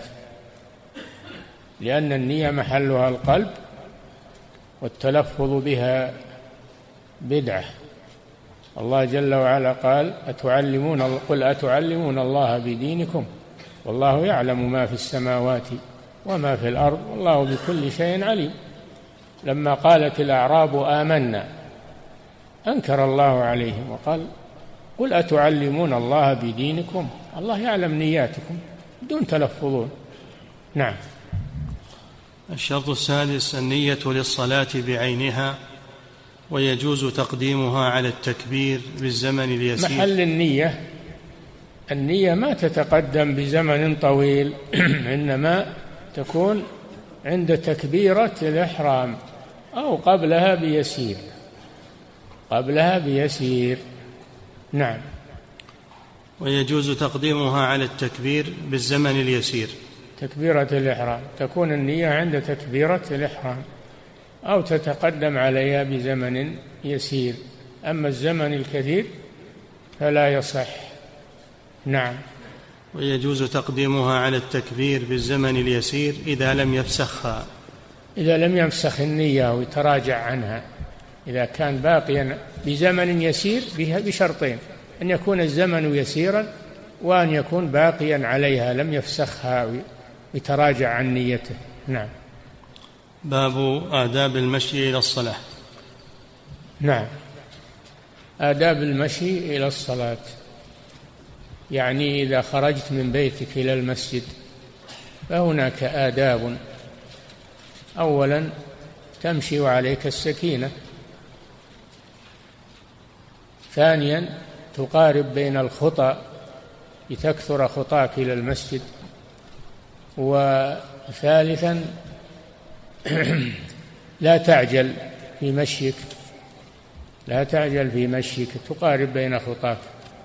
لأن النية محلها القلب، والتلفظ بها بدعة. الله جل وعلا قال أتعلمون قل أتعلمون الله بدينكم والله يعلم ما في السماوات وما في الأرض والله بكل شيء عليم. لما قالت الأعراب آمنا أنكر الله عليهم وقال قل أتعلمون الله بدينكم، الله يعلم نياتكم بدون تلفظون. نعم. الشرط السادس النية للصلاة بعينها، ويجوز تقديمها على التكبير بالزمن اليسير. محل النية، النية ما تتقدم بزمن طويل إنما تكون عند تكبيرة الإحرام أو قبلها بيسير، قبلها بيسير. نعم. ويجوز تقديمها على التكبير بالزمن اليسير. تكبيرة الإحرام تكون النية عند تكبيرة الإحرام أو تتقدم عليها بزمن يسير، أما الزمن الكثير فلا يصح. نعم. ويجوز تقديمها على التكبير بالزمن اليسير إذا لم يفسخها، إذا لم يفسخ النية ويتراجع عنها، إذا كان باقيا بزمن يسير بشرطين: أن يكون الزمن يسيرا، وأن يكون باقيا عليها لم يفسخها ويتراجع عن نيته. نعم. باب آداب المشي إلى الصلاة. نعم. آداب المشي إلى الصلاة يعني إذا خرجت من بيتك إلى المسجد فهناك آداب. أولا تمشي وعليك السكينة. ثانيا تقارب بين الخطى لتكثر خطاك إلى المسجد. وثالثا لا تعجل في مشيك، لا تعجل في مشيك، تقارب بين خطاك.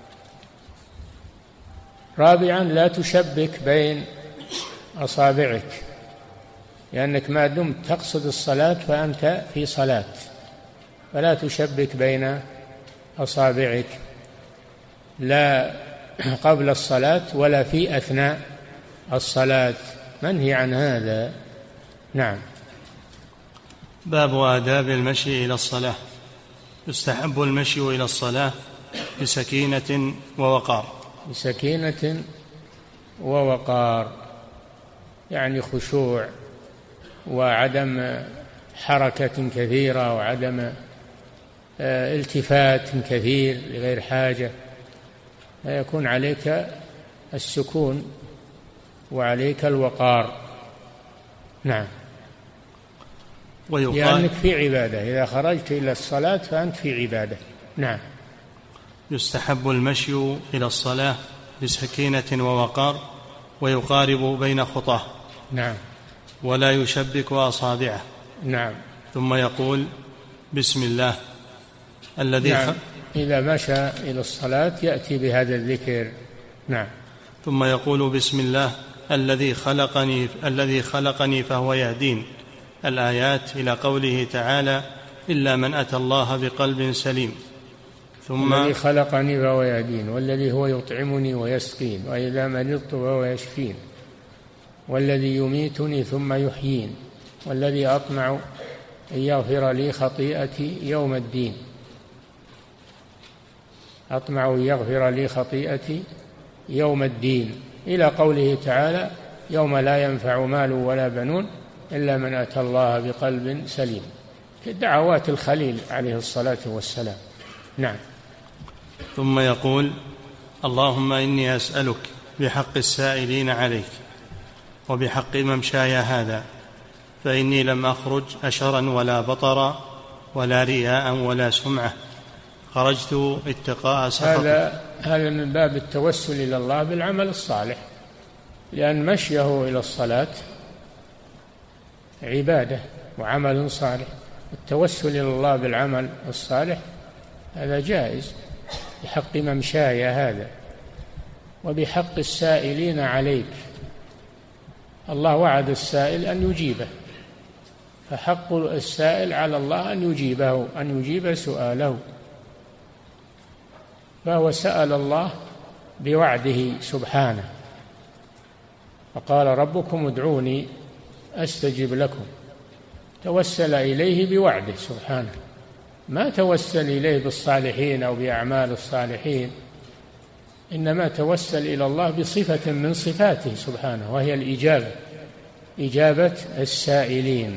رابعا لا تشبك بين أصابعك، لأنك ما دمت تقصد الصلاة فأنت في صلاة، فلا تشبك بين أصابعك لا قبل الصلاة ولا في أثناء الصلاة، منهي عن هذا. نعم. باب آداب المشي إلى الصلاة. يستحب المشي إلى الصلاة بسكينة ووقار. بسكينة ووقار يعني خشوع وعدم حركة كثيرة وعدم التفات كثير لغير حاجة، فيكون عليك السكون وعليك الوقار. نعم. ويقال لأنك في عبادة، إذا خرجت إلى الصلاة فأنت في عبادة. نعم. يستحب المشي إلى الصلاة بسكينة ووقار، ويقارب بين خطاه. نعم. ولا يشبك أصابعه. نعم. ثم يقول بسم الله الذي نعم. إذا مشى إلى الصلاة يأتي بهذا الذكر. نعم. ثم يقول بسم الله الذي خلقني الذي خلقني فهو يهدين، الآيات إلى قوله تعالى إلا من أتى الله بقلب سليم. ثم الذي خلقني فهو يهدين، والذي هو يطعمني ويسقين، وإذا مرضت فهو يشفين، والذي يميتني ثم يحيين، والذي أطمع أن يغفر لي خطيئتي يوم الدين. أطمع أن يغفر لي خطيئتي يوم الدين، إلى قوله تعالى يوم لا ينفع مال ولا بنون إلا من أتى الله بقلب سليم، دعوات الخليل عليه الصلاة والسلام. نعم. ثم يقول اللهم إني أسألك بحق السائلين عليك وبحق ممشاي هذا، فإني لم أخرج أشرا ولا بطرا ولا رياء ولا سمعة، خرجت اتقاء سخطك. هذا هذا من باب التوسل إلى الله بالعمل الصالح، لأن مشيه إلى الصلاة عبادة وعمل صالح. التوسل إلى الله بالعمل الصالح هذا جائز بحق ممشاي هذا وبحق السائلين عليك. الله وعد السائل أن يجيبه، فحق السائل على الله أن يجيبه، أن يجيب سؤاله، فهو سأل الله بوعده سبحانه، فقال ربكم ادعوني أستجب لكم، توسل إليه بوعده سبحانه، ما توسل إليه بالصالحين أو بأعمال الصالحين، إنما توسل إلى الله بصفة من صفاته سبحانه، وهي الإجابة، إجابة السائلين.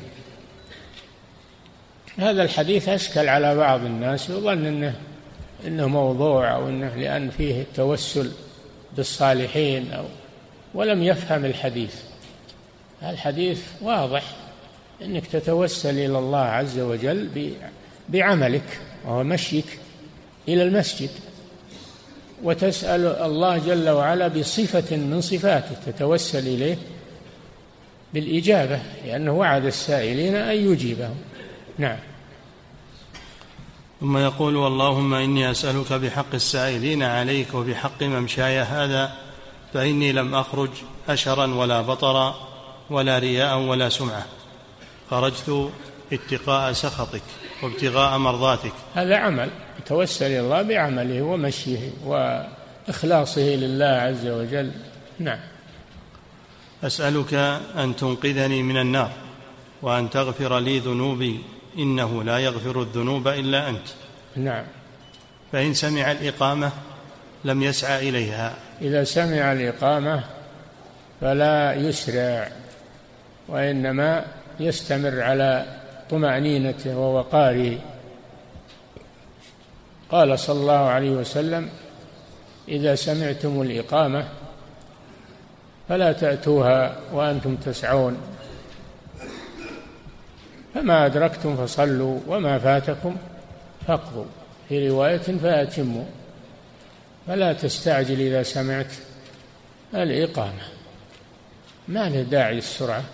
هذا الحديث أشكل على بعض الناس، يظن إنه إنه موضوع أو إنه لأن فيه التوسل بالصالحين أو ولم يفهم الحديث. الحديث واضح إنك تتوسل إلى الله عز وجل بعملك وهو مشيك إلى المسجد، وتسأل الله جل وعلا بصفة من صفاته تتوسل إليه بالإجابة، لأنه وعد السائلين أن يجيبهم. نعم. ثم يقول اللهم إني أسألك بحق السائلين عليك وبحق ممشاي هذا، فإني لم أخرج أشرا ولا بطرا ولا رياء ولا سمعة، خرجت اتقاء سخطك وابتغاء مرضاتك. هذا عمل يتوسل إلى الله بعمله ومشيه وإخلاصه لله عز وجل. نعم. أسألك أن تنقذني من النار وأن تغفر لي ذنوبي، إنه لا يغفر الذنوب إلا أنت. نعم. فإن سمع الإقامة لم يسعى إليها. إذا سمع الإقامة فلا يسرع، وإنما يستمر على طمأنينته ووقاره. قال صلى الله عليه وسلم إذا سمعتم الإقامة فلا تأتوها وأنتم تسعون، فما أدركتم فصلوا وما فاتكم فاقضوا، في رواية فأتموا. فلا تستعجل إذا سمعت الإقامة، ما له داعي السرعة.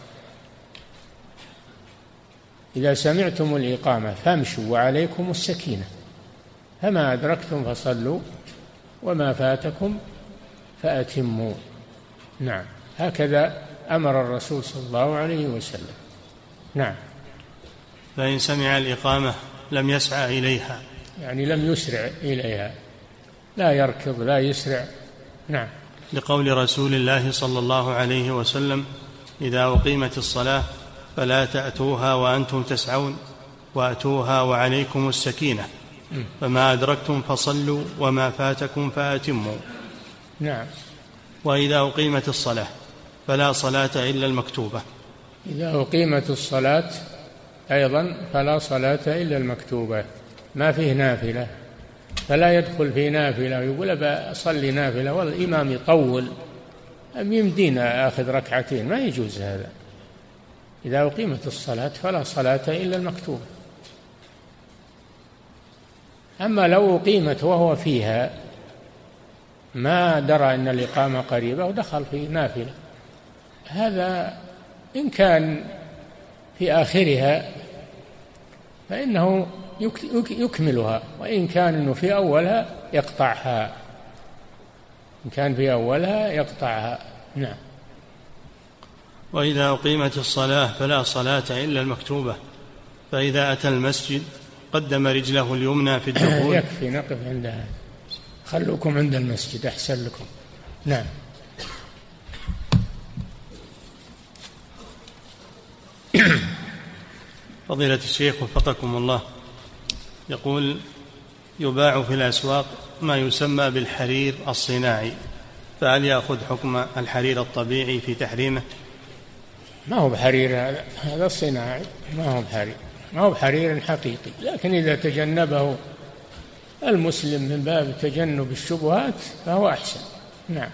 إذا سمعتم الإقامة فامشوا وعليكم السكينة، فما أدركتم فصلوا وما فاتكم فأتموا. نعم. هكذا أمر الرسول صلى الله عليه وسلم. نعم. فإن سمع الإقامة لم يسعى إليها، يعني لم يسرع إليها، لا يركض لا يسرع. نعم. لقول رسول الله صلى الله عليه وسلم إذا أقيمت الصلاة فلا تأتوها وأنتم تسعون وأتوها وعليكم السكينة، فما أدركتم فصلوا وما فاتكم فأتموا. نعم. وإذا أقيمت الصلاة فلا صلاة إلا المكتوبة. إذا أقيمت الصلاة أيضا فلا صلاة إلا المكتوبة، ما فيه نافلة، فلا يدخل في نافلة ويقول أصلي نافلة والإمام يطول أم يمدينا آخذ ركعتين، ما يجوز هذا. إذا أقيمت الصلاة فلا صلاة إلا المكتوبة. أما لو أقيمت وهو فيها ما درى أن الإقامة قريبة ودخل في نافلة، هذا إن كان في آخرها فإنه يكملها، وإن كان إنه في أولها يقطعها، إن كان في أولها يقطعها. نعم. وإذا أقيمت الصلاة فلا صلاة إلا المكتوبة، فإذا أتى المسجد قدم رجله اليمنى في الدخول. يكفي نقف عندها، خلوكم عند المسجد أحسن لكم. نعم. فضيلة الشيخ وفقكم الله، يقول يباع في الأسواق ما يسمى بالحرير الصناعي، فهل يأخذ حكم الحرير الطبيعي في تحريمه؟ ما هو بحرير هذا، هذا الصناعي ما هو بحرير، ما هو بحرير حقيقي، لكن إذا تجنبه المسلم من باب تجنب الشبهات فهو أحسن. نعم.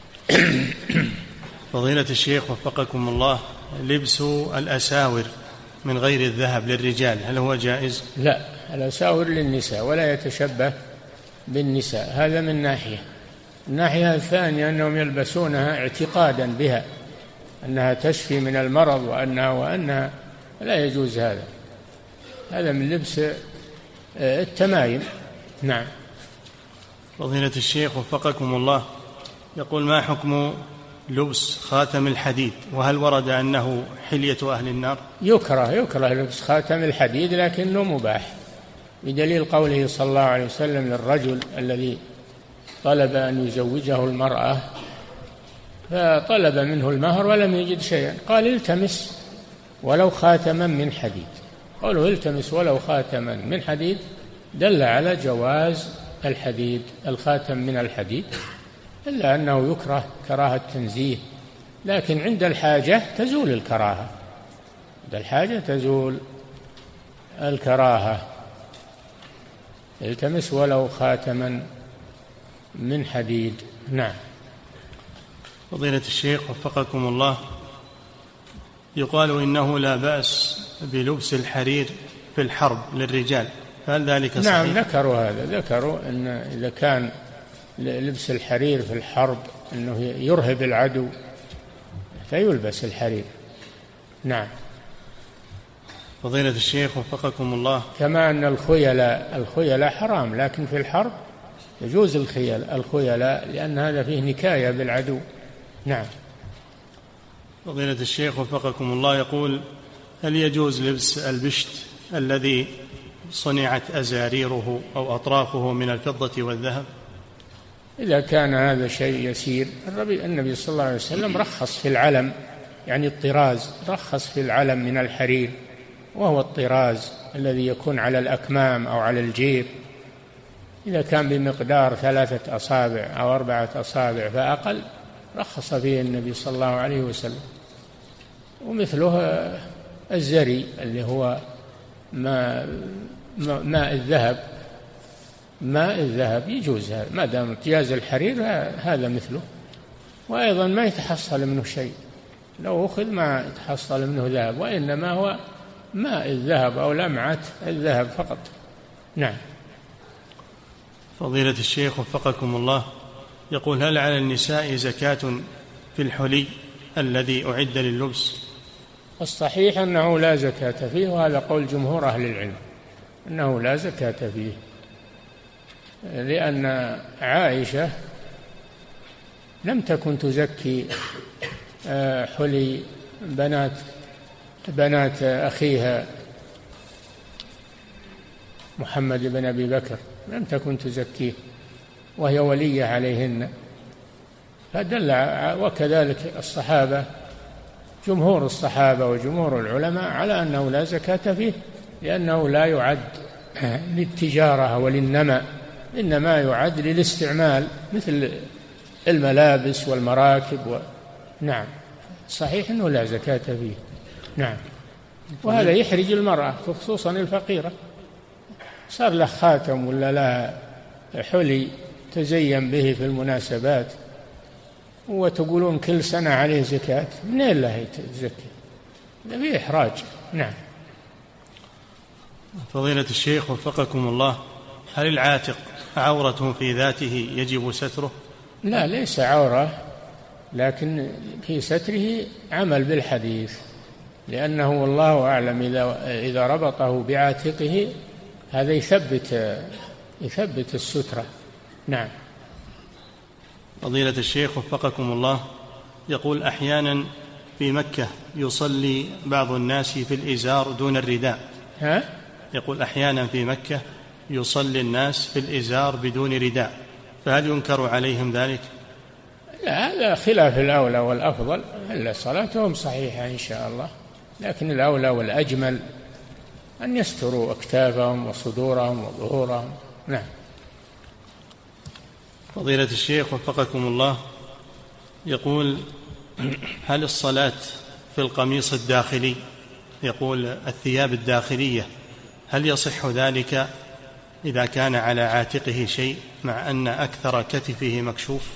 فضيلة الشيخ وفقكم الله، لبس الأساور من غير الذهب للرجال هل هو جائز؟ لا، الأساور للنساء ولا يتشبه بالنساء، هذا من ناحية. الناحية الثانية أنهم يلبسونها اعتقادا بها أنها تشفي من المرض وأنها وأنها لا يجوز هذا، هذا من لبس التمايم. نعم. فضيلة الشيخ وفقكم الله، يقول ما حكم لبس خاتم الحديد، وهل ورد أنه حلية أهل النار؟ يكره يكره لبس خاتم الحديد لكنه مباح، بدليل قوله صلى الله عليه وسلم للرجل الذي طلب أن يزوجه المرأة فطلب منه المهر ولم يجد شيئا، قال التمس ولو خاتما من حديد. قالوا التمس ولو خاتما من حديد دل على جواز الحديد، الخاتم من الحديد، إلا أنه يكره كراهة تنزيه، لكن عند الحاجة تزول الكراهة، عند الحاجة تزول الكراهة. التمس ولو خاتما من حديد. نعم. فضيلة الشيخ وفقكم الله، يقال إنه لا بأس بلبس الحرير في الحرب للرجال، هل ذلك صحيح؟ نعم، ذكروا هذا، ذكروا أن إذا كان لبس الحرير في الحرب أنه يرهب العدو فيلبس الحرير. نعم. فضيلة الشيخ وفقكم الله، كما أن الخيلاء الخيلاء حرام، لكن في الحرب يجوز الخيلاء الخيلاء لأن هذا فيه نكاية بالعدو. نعم. فضيلة الشيخ وفقكم الله، يقول هل يجوز لبس البشت الذي صنعت أزاريره أو أطرافه من الفضة والذهب؟ إذا كان هذا شيء يسير، النبي صلى الله عليه وسلم رخص في العلم، يعني الطراز، رخص في العلم من الحرير، وهو الطراز الذي يكون على الأكمام أو على الجيب، إذا كان بمقدار ثلاثة أصابع أو أربعة أصابع فأقل رخص فيه النبي صلى الله عليه وسلم. ومثله الزري اللي هو ماء ماء الذهب، ماء الذهب يجوز هذا ما دام امتياز الحرير، هذا مثله، وأيضا ما يتحصل منه شيء، لو أخذ ما يتحصل منه ذهب، وإنما هو ماء الذهب أو لمعة الذهب فقط. نعم. فضيلة الشيخ وفقكم الله، يقول هل على النساء زكاة في الحلي الذي أعد لللبس؟ الصحيح أنه لا زكاة فيه، وهذا قول جمهور أهل العلم أنه لا زكاة فيه، لأن عائشة لم تكن تزكي حلي بنات بنات أخيها محمد بن أبي بكر، لم تكن تزكيه وهي ولية عليهن، فدل. وكذلك الصحابة، جمهور الصحابة وجمهور العلماء على أنه لا زكاة فيه، لأنه لا يعد للتجارة وللنماء، إنما يعد للاستعمال مثل الملابس والمراكب و... نعم. صحيح أنه لا زكاة فيه. نعم. وهذا يحرج المرأة خصوصا الفقيرة، صار له خاتم ولا لا حلي تزين به في المناسبات وتقولون كل سنة عليه زكاة، منين لا يتزكى؟ هذا فيه إحراج. نعم. فضيلة الشيخ وفقكم الله، هل العاتق عورة في ذاته يجب ستره؟ لا، ليس عورة، لكن في ستره عمل بالحديث، لأنه والله أعلم إذا إذا ربطه بعاتقه هذا يثبت يثبت السترة. نعم. فضيلة الشيخ وفقكم الله، يقول أحيانا في مكة يصلي بعض الناس في الإزار دون الرداء. ها؟ يقول أحيانا في مكة يصلي الناس في الإزار بدون رداء، فهل ينكر عليهم ذلك؟ لا، هذا خلاف الأولى والأفضل، إلا صلاتهم صحيحة إن شاء الله، لكن الأولى والأجمل أن يستروا أكتافهم وصدورهم وظهورهم. نعم. فضيلة الشيخ وفقكم الله، يقول: هل الصلاة في القميص الداخلي، يقول الثياب الداخلية، هل يصح ذلك إذا كان على عاتقه شيء مع أن أكثر كتفه مكشوف؟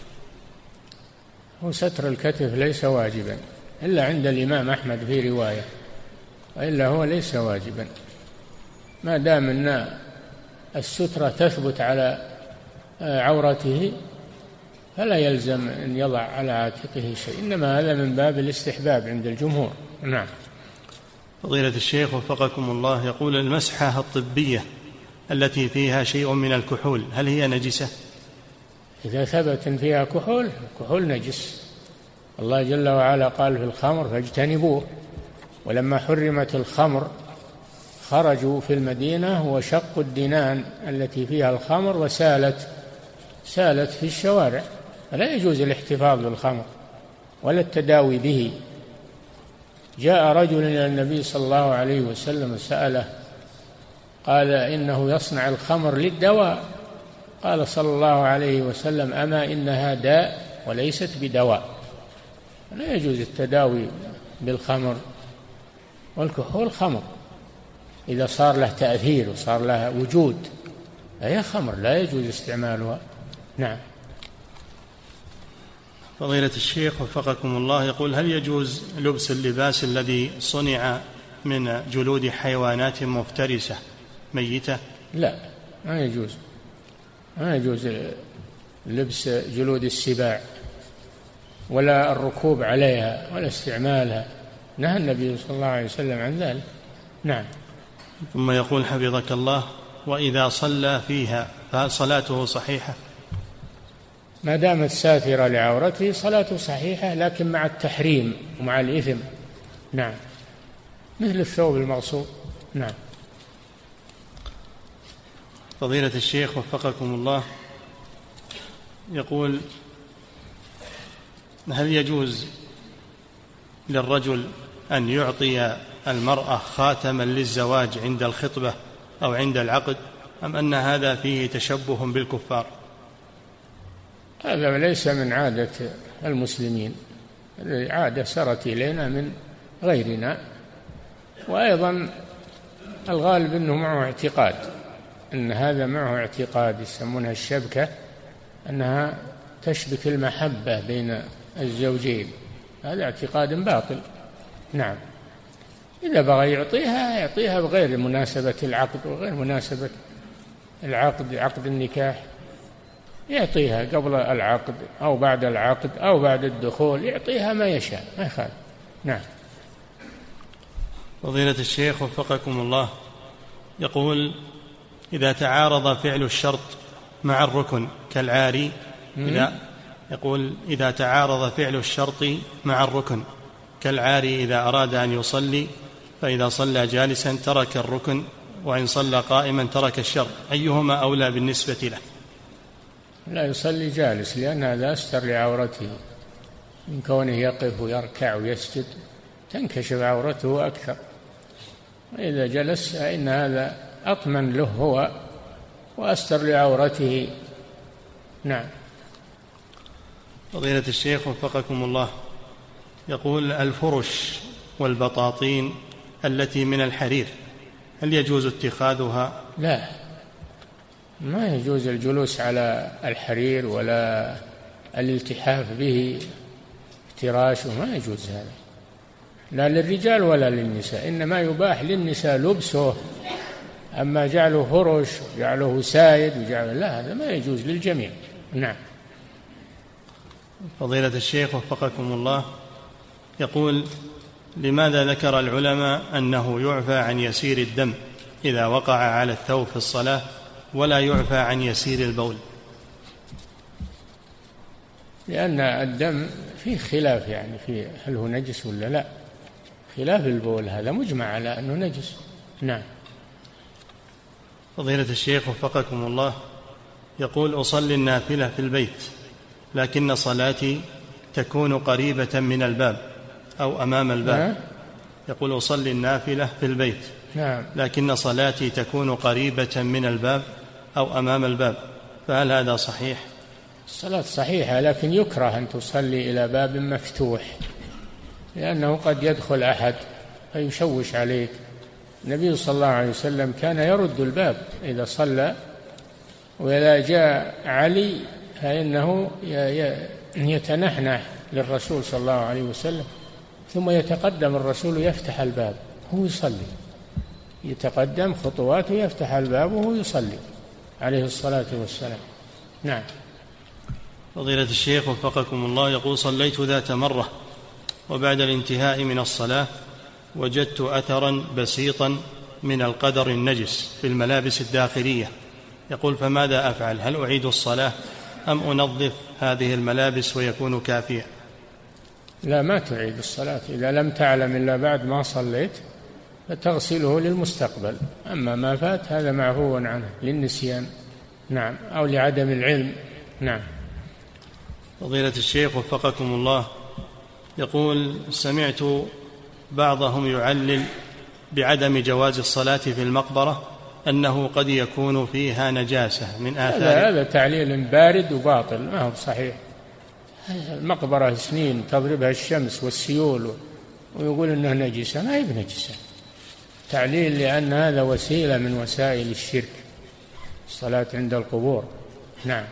وستر الكتف ليس واجبا إلا عند الإمام أحمد في رواية، وإلا هو ليس واجبا ما دام أن السترة تثبت على عورته، فلا يلزم أن يضع على عاتقه شيء، إنما هذا من باب الاستحباب عند الجمهور. نعم. فضيلة الشيخ وفقكم الله، يقول: المسحة الطبية التي فيها شيء من الكحول هل هي نجسة؟ إذا ثبت فيها كحول، كحول نجس. الله جل وعلا قال في الخمر: فاجتنبوه. ولما حرمت الخمر خرجوا في المدينة وشقوا الدنان التي فيها الخمر وسالت سالت في الشوارع، فلا يجوز الاحتفاظ بالخمر ولا التداوي به. جاء رجل إلى النبي صلى الله عليه وسلم سأله، قال: إنه يصنع الخمر للدواء. قال صلى الله عليه وسلم: أما إنها داء وليست بدواء. لا يجوز التداوي بالخمر، والكحول خمر إذا صار له تأثير وصار له وجود، فهي خمر لا يجوز استعمالها. نعم. فضيلة الشيخ وفقكم الله، يقول: هل يجوز لبس اللباس الذي صنع من جلود حيوانات مفترسة ميتة؟ لا، ما يجوز، ما يجوز لبس جلود السباع ولا الركوب عليها ولا استعمالها، نهى النبي صلى الله عليه وسلم عن ذلك. نعم. ثم يقول حفظك الله: وإذا صلى فيها فهل صلاته صحيحة؟ ما دامت ساترة لعورته صلاته صحيحة، لكن مع التحريم ومع الإثم. نعم، مثل الثوب المغصوب. نعم. فضيلة الشيخ وفقكم الله، يقول: هل يجوز للرجل أن يعطي المرأة خاتما للزواج عند الخطبة أو عند العقد، أم أن هذا فيه تشبه بالكفار؟ هذا ليس من عادة المسلمين، عادة سرت إلينا من غيرنا، وأيضا الغالب أنه معه اعتقاد، أن هذا معه اعتقاد يسمونها الشبكة، أنها تشبك المحبة بين الزوجين، هذا اعتقاد باطل. نعم. إذا بغى يعطيها يعطيها بغير مناسبة العقد وغير مناسبة العقد، عقد النكاح، يعطيها قبل العقد أو بعد العقد أو بعد الدخول، يعطيها ما يشاء، ما يخالف. نعم. فضيلة الشيخ وفقكم الله، يقول: إذا تعارض فعل الشرط مع الركن كالعاري، إذا يقول إذا تعارض فعل الشرط مع الركن كالعاري إذا أراد أن يصلي، فإذا صلى جالسا ترك الركن، وإن صلى قائما ترك الشرط، أيهما أولى بالنسبة له؟ لا، يصلي جالس، لأن هذا أستر لعورته، من كونه يقف ويركع ويسجد تنكشف عورته أكثر، وإذا جلس فإن هذا أطمن له هو وأستر لعورته. نعم. فضيلة الشيخ وفقكم الله، يقول: الفرش والبطاطين التي من الحرير هل يجوز اتخاذها؟ لا، ما يجوز الجلوس على الحرير ولا الالتحاف به افتراشه، ما يجوز هذا، لا للرجال ولا للنساء، إنما يباح للنساء لبسه، أما جعله فرش وجعله سايد وجعله لا، هذا ما يجوز للجميع. نعم. فضيلة الشيخ وفقكم الله، يقول: لماذا ذكر العلماء أنه يعفى عن يسير الدم إذا وقع على الثوب في الصلاة ولا يعفى عن يسير البول؟ لأن الدم فيه خلاف، يعني في هل هو نجس ولا لا، خلاف البول هذا مجمع على أنه نجس. نعم. فضيلة الشيخ وفقكم الله، يقول: أصلي النافلة في البيت لكن صلاتي تكون قريبة من الباب أو أمام الباب. يقول: أصلي النافلة في البيت نعم. لكن صلاتي تكون قريبة من الباب أو أمام الباب، فهل هذا صحيح؟ الصلاة صحيحة، لكن يكره أن تصلي إلى باب مفتوح، لأنه قد يدخل أحد فيشوش عليك. النبي صلى الله عليه وسلم كان يرد الباب إذا صلى، وإذا جاء علي فإنه يتنحنح للرسول صلى الله عليه وسلم، ثم يتقدم الرسول يفتح الباب هو يصلي، يتقدم خطوات ويفتح الباب وهو يصلي عليه الصلاة والسلام. نعم. فضيلة الشيخ وفقكم الله، يقول: صليت ذات مرة وبعد الانتهاء من الصلاة وجدت أثرا بسيطا من القدر النجس في الملابس الداخلية، يقول: فماذا أفعل؟ هل أعيد الصلاة أم أنظف هذه الملابس ويكون كافيا؟ لا، ما تعيد الصلاة إذا لم تعلم إلا بعد ما صليت، فتغسله للمستقبل. أما ما فات هذا معفو عنه للنسيان، نعم، أو لعدم العلم. نعم. فضيلة الشيخ وفقكم الله، يقول: سمعت بعضهم يعلل بعدم جواز الصلاة في المقبرة أنه قد يكون فيها نجاسة من آثار. هذا تعليل بارد وباطل، ما هو صحيح. المقبرة سنين تضربها الشمس والسيول ويقول إنها نجسة، ما هي بنجسة. تعليل لأن هذا وسيلة من وسائل الشرك، الصلاة عند القبور. نعم.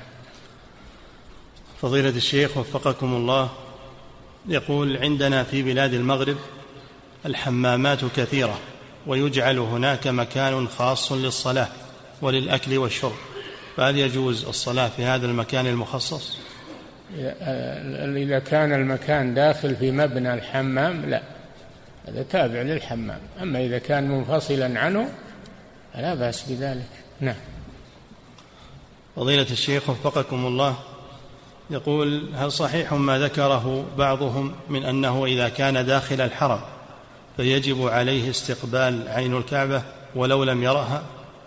فضيلة الشيخ وفقكم الله، يقول: عندنا في بلاد المغرب الحمامات كثيرة، ويجعل هناك مكان خاص للصلاة وللأكل والشرب، فهل يجوز الصلاة في هذا المكان المخصص؟ إذا كان المكان داخل في مبنى الحمام لا، هذا تابع للحمام. أما إذا كان منفصلا عنه فلا بأس بذلك. نعم. فضيلة الشيخ وفقكم الله، يقول: هل صحيح ما ذكره بعضهم من أنه إذا كان داخل الحرم فيجب عليه استقبال عين الكعبة ولو لم يرها؟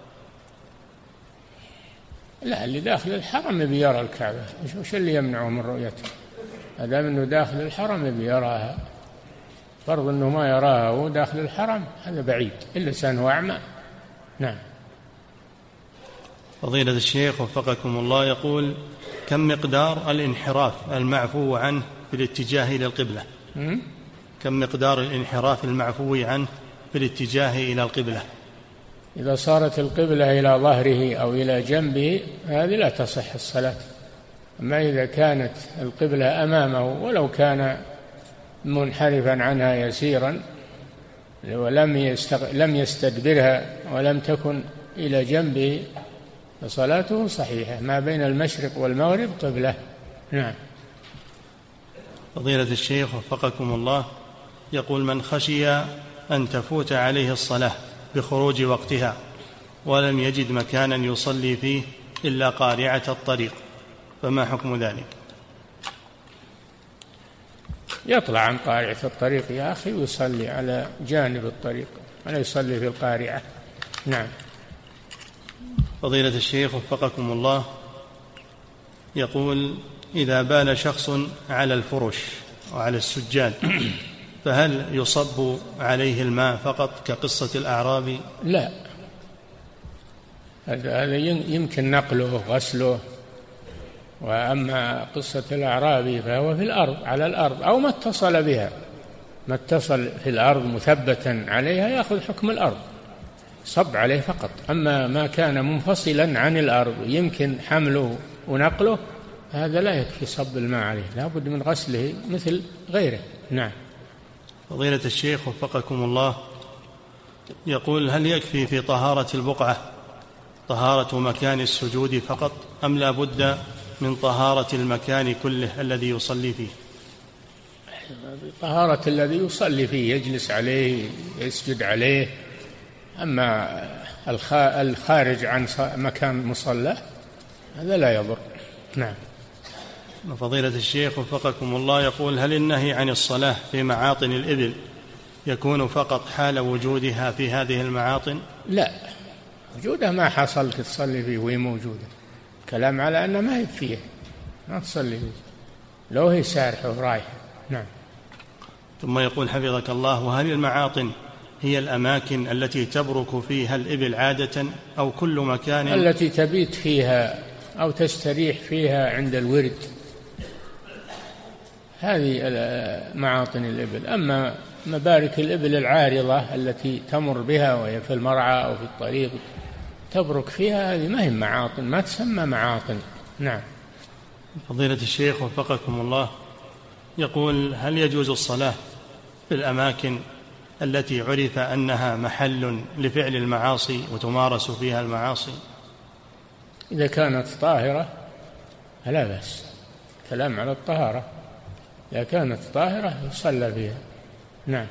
لا، اللي داخل الحرم بيرى الكعبة، وش اللي يمنعه من رؤيتها؟ أدام أنه داخل الحرم بيراها. فرض أنه ما يراها وهو داخل الحرم هذا بعيد، إلا سانه أعمى. نعم. فضيلة الشيخ وفقكم الله، يقول: كم مقدار الانحراف المعفو عنه في الاتجاه إلى القبلة؟ م? كم مقدار الانحراف المعفو عنه في الاتجاه إلى القبلة؟ إذا صارت القبلة إلى ظهره أو إلى جنبه هذه لا تصح الصلاة. أما إذا كانت القبلة أمامه ولو كان منحرفا عنها يسيرا ولم يستغ... لم يستدبرها ولم تكن إلى جنبه فصلاته صحيحة. ما بين المشرق والمغرب قبلة. نعم. فضيلة الشيخ وفقكم الله، يقول: من خشي أن تفوت عليه الصلاة بخروج وقتها ولم يجد مكانا يصلي فيه إلا قارعة الطريق، فما حكم ذلك؟ يطلع عن قارعة الطريق يا أخي ويصلي على جانب الطريق ولا يصلي في القارعة. نعم. فضيلة الشيخ وفقكم الله، يقول: إذا بال شخص على الفرش وعلى السجاد فهل يصب عليه الماء فقط كقصة الأعرابي؟ لا، هذا يمكن نقله وغسله. وأما قصة الأعرابي فهو في الأرض، على الأرض أو ما اتصل بها، ما اتصل في الأرض مثبتا عليها يأخذ حكم الأرض، صب عليه فقط. أما ما كان منفصلا عن الأرض يمكن حمله ونقله هذا لا يكفي صب الماء عليه، لا بد من غسله مثل غيره. نعم. فضيلة الشيخ وفقكم الله، يقول: هل يكفي في طهارة البقعة طهارة مكان السجود فقط أم لا بد من طهارة المكان كله الذي يصلي فيه؟ طهارة الذي يصلي فيه، يجلس عليه يسجد عليه. أما الخارج عن مكان مصلى هذا لا يضر. نعم. فضيلة الشيخ وفقكم الله، يقول: هل النهي عن الصلاة في معاطن الإبل يكون فقط حال وجودها في هذه المعاطن؟ لا، وجودها ما حصل تصلي فيه وهي موجودة، كلام على أنها ما هي فيه ما تصلي فيه لو هي سارحة ورايحة. نعم. ثم يقول حفظك الله: وهل المعاطن هي الأماكن التي تبرك فيها الإبل عادة أو كل مكان التي تبيت فيها أو تستريح فيها عند الورد، هذه معاطن الإبل. أما مبارك الإبل العارضة التي تمر بها وهي في المرعى أو في الطريق تبرك فيها، هذه ما هي معاطن، ما تسمى معاطن. نعم. فضيلة الشيخ وفقكم الله، يقول: هل يجوز الصلاة في الأماكن التي عرف أنها محل لفعل المعاصي وتمارس فيها المعاصي؟ إذا كانت طاهرة فلا بأس، كلام على الطهارة، إذا كانت طاهرة يصلى فيها. نعم.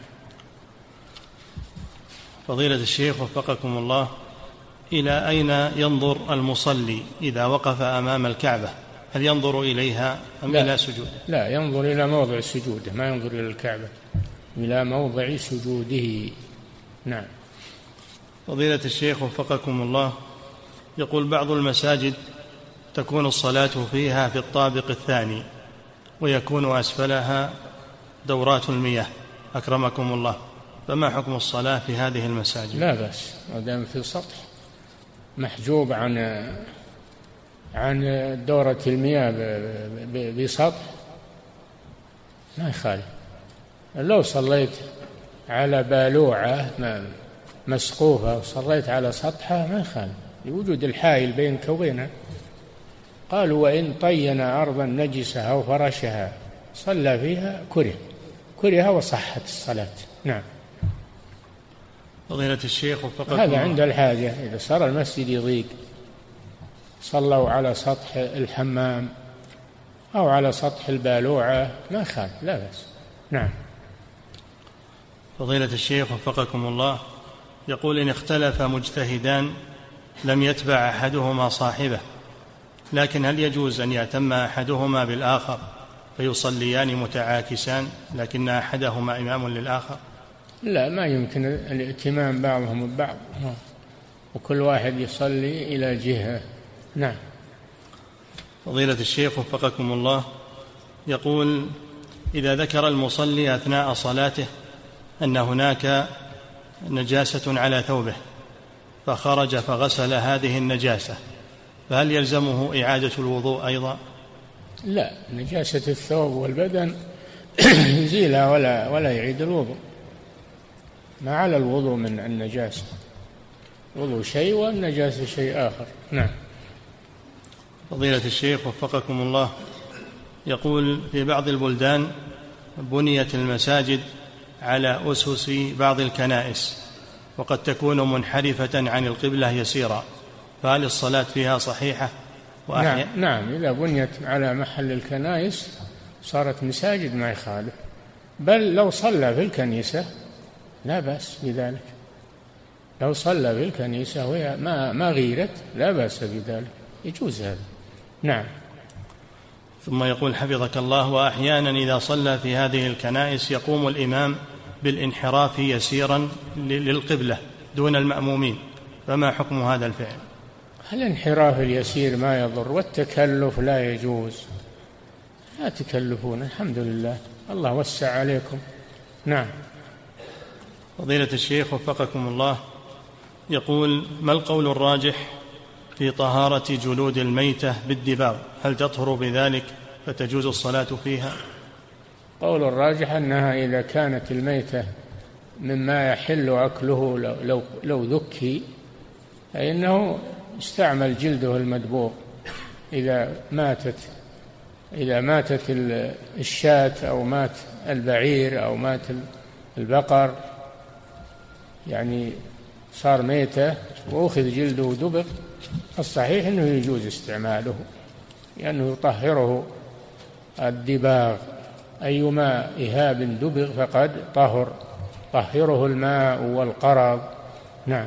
فضيلة الشيخ وفقكم الله، إلى أين ينظر المصلي إذا وقف أمام الكعبة؟ هل ينظر إليها أم لا. إلى سجوده؟ لا، ينظر إلى موضع سجوده، ما ينظر إلى الكعبة، إلى موضع سجوده. نعم. فضيلة الشيخ وفقكم الله، يقول: بعض المساجد تكون الصلاة فيها في الطابق الثاني ويكون أسفلها دورات المياه، أكرمكم الله، فما حكم الصلاة في هذه المساجد؟ لا بأس، ما دام في سطح محجوب عن عن دورة المياه بسطح ما يخالف. لو صليت على بالوعة مسقوفة وصليت على سطحها ما يخالف، لوجود الحائل بينك وبينها. قالوا: وإن طين أرضا نجسها أو فرشها صلى فيها كره كره وصحت الصلاة. نعم. فضيلة الشيخ وفقكم هذا عند الحاجة، إذا صار المسجد يضيق صلوا على سطح الحمام أو على سطح البالوعة ما خالف، لا بأس. نعم. فضيلة الشيخ وفقكم الله، يقول: إن اختلف مجتهدان لم يتبع أحدهما صاحبه، لكن هل يجوز أن يأتم أحدهما بالآخر فيصليان متعاكسان لكن أحدهما إمام للآخر؟ لا، ما يمكن الائتمام بعضهم البعض، وكل واحد يصلي إلى جهة. نعم. فضيلة الشيخ وفقكم الله، يقول: إذا ذكر المصلي أثناء صلاته أن هناك نجاسة على ثوبه فخرج فغسل هذه النجاسة، فهل يلزمه إعادة الوضوء أيضا؟ لا، نجاسة الثوب والبدن يزيلها ولا ولا يعيد الوضوء، ما على الوضوء من النجاسة، وضوء شيء والنجاسة شيء آخر. نعم. فضيلة الشيخ وفقكم الله، يقول: في بعض البلدان بنيت المساجد على أسس بعض الكنائس وقد تكون منحرفة عن القبلة يسيرا، فهل الصلاة فيها صحيحة؟ نعم. نعم، إذا بنيت على محل الكنائس صارت مساجد ما يخالف، بل لو صلى في الكنيسة لا بأس بذلك، لو صلى في الكنيسة وهي ما ما غيرت لا بأس بذلك، يجوز هذا. نعم. ثم يقول: حفظك الله: وأحيانا إذا صلى في هذه الكنائس يقوم الإمام بالانحراف يسيرا للقبلة دون المأمومين، فما حكم هذا الفعل؟ الانحراف اليسير ما يضر، والتكلف لا يجوز، لا تكلفون، الحمد لله، الله وسع عليكم. نعم. فضيلة الشيخ وفقكم الله، يقول: ما القول الراجح في طهارة جلود الميتة بالدباغ؟ هل تطهر بذلك فتجوز الصلاة فيها؟ قول الراجح أنها إذا كانت الميتة مما يحل أكله لو, لو, لو ذكي فإنه استعمل جلده المدبوغ. إذا ماتت إذا ماتت الشاة أو مات البعير أو مات البقر، يعني صار ميتة وأخذ جلده ودبغ، الصحيح أنه يجوز استعماله، لأنه يطهره الدباغ، أيما إهاب دبغ فقد طهر، طهره الماء والقرض. نعم.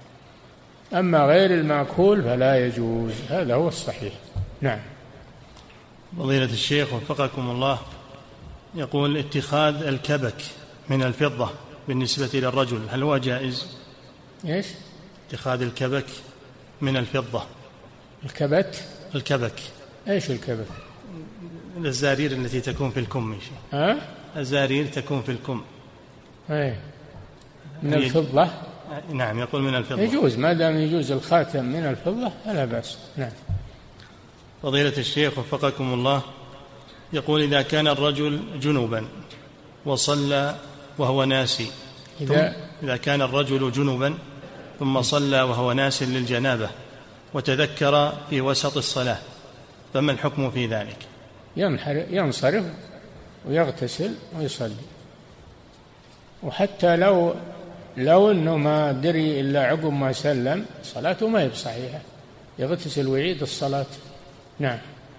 أما غير المأكول فلا يجوز، هذا هو الصحيح. نعم. فضيلة الشيخ وفقكم الله، يقول: اتخاذ الكبك من الفضة بالنسبة للرجل هل هو جائز؟ إيش؟ اتخاذ الكبك من الفضة. الكبت؟ الكبك. إيش الكبك؟ الزارير التي تكون في الكم. ها؟ الزارير تكون في الكم. ايه. من الفضة. نعم يقول من الفضة يجوز، ما دام يجوز الخاتم من الفضة فلا بأس. نعم. فضيلة الشيخ وفقكم الله، يقول إذا كان الرجل جنوبا وصلى وهو ناسي، إذا, إذا كان الرجل جنوبا ثم صلى وهو ناس للجنابة وتذكر في وسط الصلاة، فما الحكم في ذلك؟ ينصرف ويغتسل ويصلي، وحتى لو لو أنه ما دري إلا عقب ما سلم صلاته ما هي بصحيحة، يغتسل ويعيد الصلاة. نعم.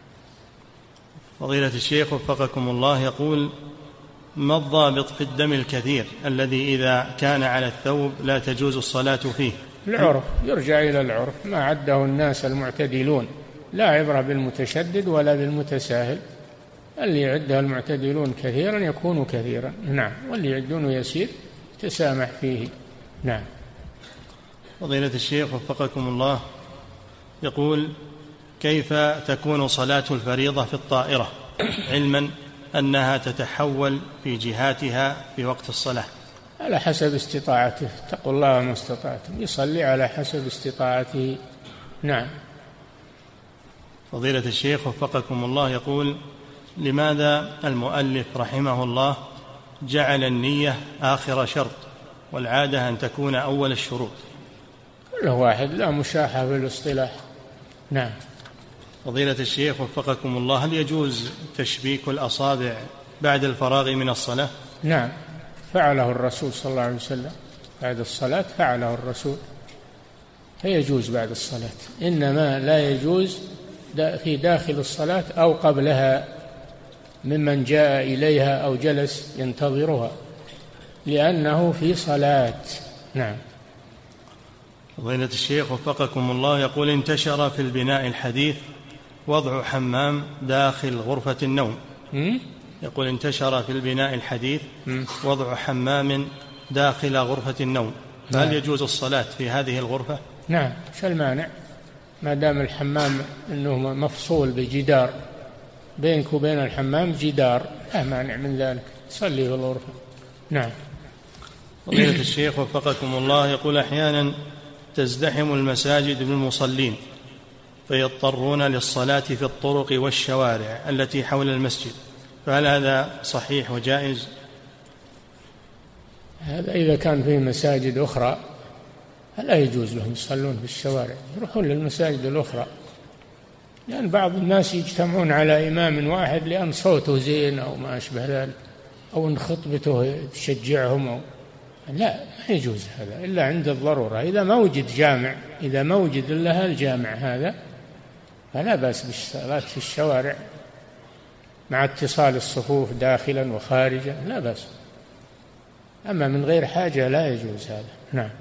فضيلة الشيخ وفقكم الله، يقول ما الضابط في الدم الكثير الذي إذا كان على الثوب لا تجوز الصلاة فيه؟ العرف، يرجع إلى العرف ما عده الناس المعتدلون، لا عبرة بالمتشدد ولا بالمتساهل، اللي يعده المعتدلون كثيرا يكون كثيرا. نعم. واللي يعدونه يسير تسامح فيه. نعم. فضيلة الشيخ وفقكم الله، يقول كيف تكون صلاة الفريضة في الطائرة علما أنها تتحول في جهاتها في وقت الصلاة؟ على حسب استطاعته، اتقوا الله ما استطعتم، يصلي على حسب استطاعته. نعم. فضيلة الشيخ وفقكم الله، يقول لماذا المؤلف رحمه الله جعل النية آخر شرط والعادة أن تكون أول الشروط؟ كل واحد لا مشاحة في الاصطلاح. نعم. فضيلة الشيخ وفقكم الله، هل يجوز تشبيك الأصابع بعد الفراغ من الصلاة؟ نعم، فعله الرسول صلى الله عليه وسلم بعد الصلاة، فعله الرسول، فيجوز بعد الصلاة، إنما لا يجوز في داخل الصلاة أو قبلها ممن جاء إليها أو جلس ينتظرها، لأنه في صلاة. نعم. فضيلة الشيخ وفقكم الله، يقول انتشر في البناء الحديث وضع حمام داخل غرفة النوم. م? يقول انتشر في البناء الحديث م? وضع حمام داخل غرفة النوم، فهل نعم. يجوز الصلاة في هذه الغرفة؟ نعم، شو المانع؟ ما دام الحمام أنه مفصول بجدار، بينك وبين الحمام جدار، لا مانع من ذلك، صلي في الغرفة. نعم. فضيلة الشيخ وفقكم الله، يقول أحيانا تزدحم المساجد بالمصلين فيضطرون للصلاة في الطرق والشوارع التي حول المسجد، فهل هذا صحيح وجائز؟ هذا إذا كان فيه مساجد أخرى لا يجوز لهم يصلون في الشوارع، يروحون للمساجد الأخرى، لأن بعض الناس يجتمعون على إمام واحد لأن صوته زين أو ما أشبه ذلك، أو أن خطبته تشجعهم أو لا، ما يجوز هذا إلا عند الضرورة. إذا ما وجد جامع، إذا ما وجد إلا الجامع هذا فلا بأس بالصلاة في الشوارع مع اتصال الصفوف داخلا وخارجا، لا بأس. أما من غير حاجة لا يجوز هذا. نعم.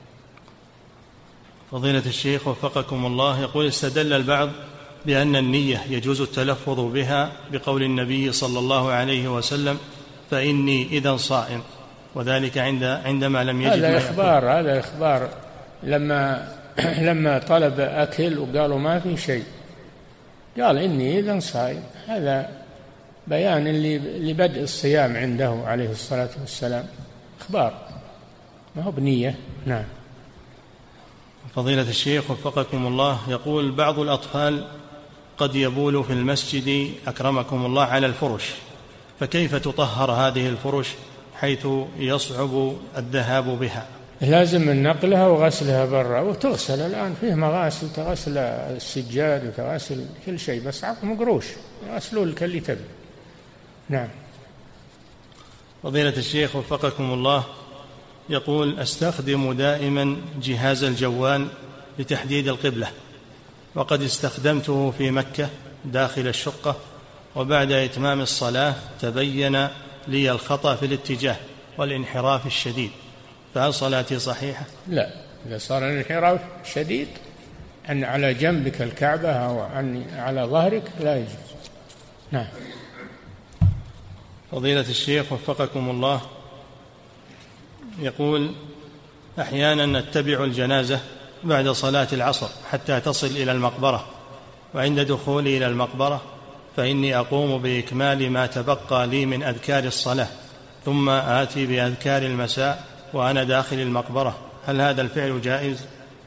فضيلة الشيخ وفقكم الله، يقول استدل البعض بأن النية يجوز التلفظ بها بقول النبي صلى الله عليه وسلم فإني إذا صائم، وذلك عند عندما لم يجد هذا إخبار، هذا إخبار لما لما طلب أكل وقالوا ما في شيء قال إني إذا صائم، هذا بيان لبدء الصيام عنده عليه الصلاة والسلام، إخبار ما هو بنية. نعم. فضيلة الشيخ وفقكم الله، يقول بعض الأطفال قد يبول في المسجد أكرمكم الله على الفرش، فكيف تطهر هذه الفرش حيث يصعب الذهاب بها؟ لازم نقلها وغسلها برا، وتغسل الآن فيه مغاسل تغسل السجاد وتغسل كل شيء، بس عطهم قروش يغسلوا لك اللي تبي. نعم. فضيلة الشيخ وفقكم الله، يقول أستخدم دائما جهاز الجوال لتحديد القبلة، وقد استخدمته في مكة داخل الشقة، وبعد إتمام الصلاة تبين لي الخطأ في الاتجاه والانحراف الشديد، فهل صلاتي صحيحة؟ لا، إذا صار الانحراف شديد أن على جنبك الكعبة أو على ظهرك لا يجوز. نعم. فضيلة الشيخ وفقكم الله، يقول أحيانا نتبع الجنازة بعد صلاة العصر حتى تصل إلى المقبرة، وعند دخولي إلى المقبرة فإني أقوم بإكمال ما تبقى لي من أذكار الصلاة، ثم آتي بأذكار المساء وأنا داخل المقبرة، هل هذا الفعل جائز؟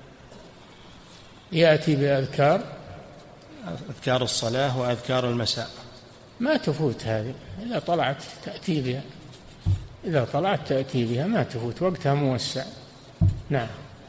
يأتي بأذكار أذكار الصلاة وأذكار المساء ما تفوت هذه، إذا طلعت تأتي بها، إذا طلعت تأتي بها ما تفوت، وقتها موسع. نعم.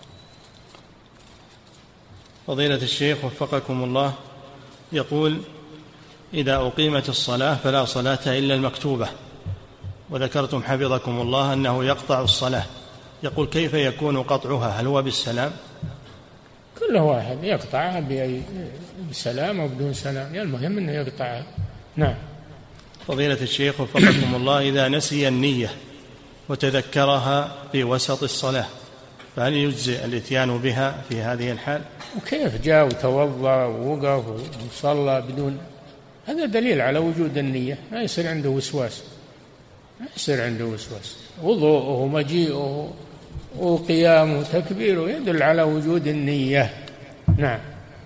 فضيلة الشيخ وفقكم الله، يقول: إذا أقيمت الصلاة فلا صلاة إلا المكتوبة، وذكرتم حفظكم الله أنه يقطع الصلاة، يقول: كيف يكون قطعها؟ هل هو بالسلام؟ كل واحد يقطعها بأي بسلام أو بدون سلام، المهم أنه يقطعها. نعم. فضيلة الشيخ وفقكم الله، إذا نسي النية وتذكرها في وسط الصلاة فهل يجزئ الإتيان بها في هذه الحال؟ وكيف جاء وتوضأ ووقف وصلى بدون، هذا دليل على وجود النية، ما يصير عنده وسواس، ما يصير عنده وسواس. وضوءه ومجيئه وقيامه وتكبيره يدل على وجود النية. نعم.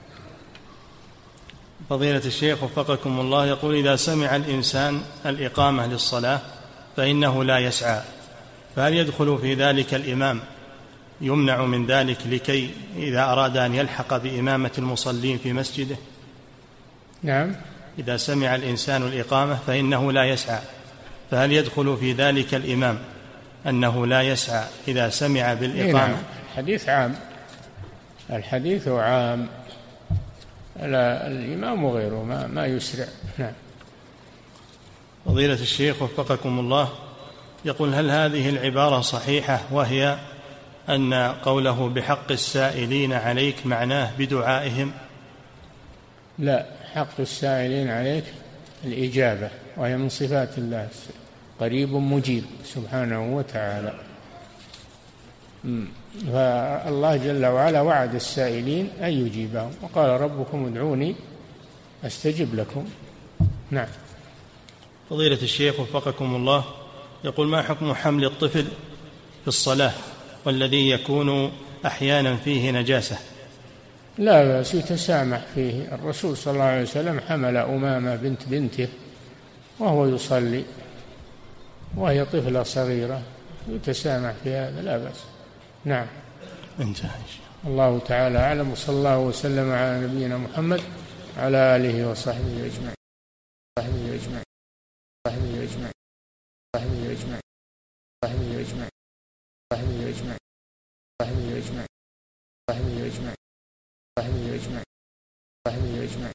فضيلة الشيخ وفقكم الله، يقول: إذا سمع الإنسان الإقامة للصلاة فإنه لا يسعى، فهل يدخل في ذلك الإمام يمنع من ذلك لكي إذا أراد أن يلحق بإمامة المصلين في مسجده؟ نعم. إذا سمع الإنسان الإقامة فإنه لا يسعى، فهل يدخل في ذلك الإمام أنه لا يسعى إذا سمع بالإقامة؟ نعم. الحديث عام، الحديث عام، لا الإمام وغيره ما, ما يسرع. نعم. فضيلة الشيخ وفقكم الله، يقول: هل هذه العبارة صحيحة، وهي أن قوله بحق السائلين عليك معناه بدعائهم؟ لا، حق السائلين عليك الإجابة، وهي من صفات الله، قريب مجيب سبحانه وتعالى. فالله جل وعلا وعد السائلين أن يجيبهم، وقال: ربكم ادعوني أستجب لكم. نعم. فضيلة الشيخ وفقكم الله، يقول: ما حكم حمل الطفل في الصلاة والذي يكون أحيانا فيه نجاسة؟ لا بأس، يتسامح فيه. الرسول صلى الله عليه وسلم حمل أمامة بنت بنته وهو يصلي وهي طفلة صغيرة، يتسامح في هذا، لا بأس. نعم. انتهى. الله تعالى أعلم، وصلى الله وسلم على نبينا محمد على آله وصحبه أجمعين. صحبه أجمعين. صحبه أجمعين. صحبه أجمعين. صحبه أجمعين. صحبه أجمعين. صحبه أجمعين. صحبه أجمعين. صحبه أجمعين. صحبه أجمعين.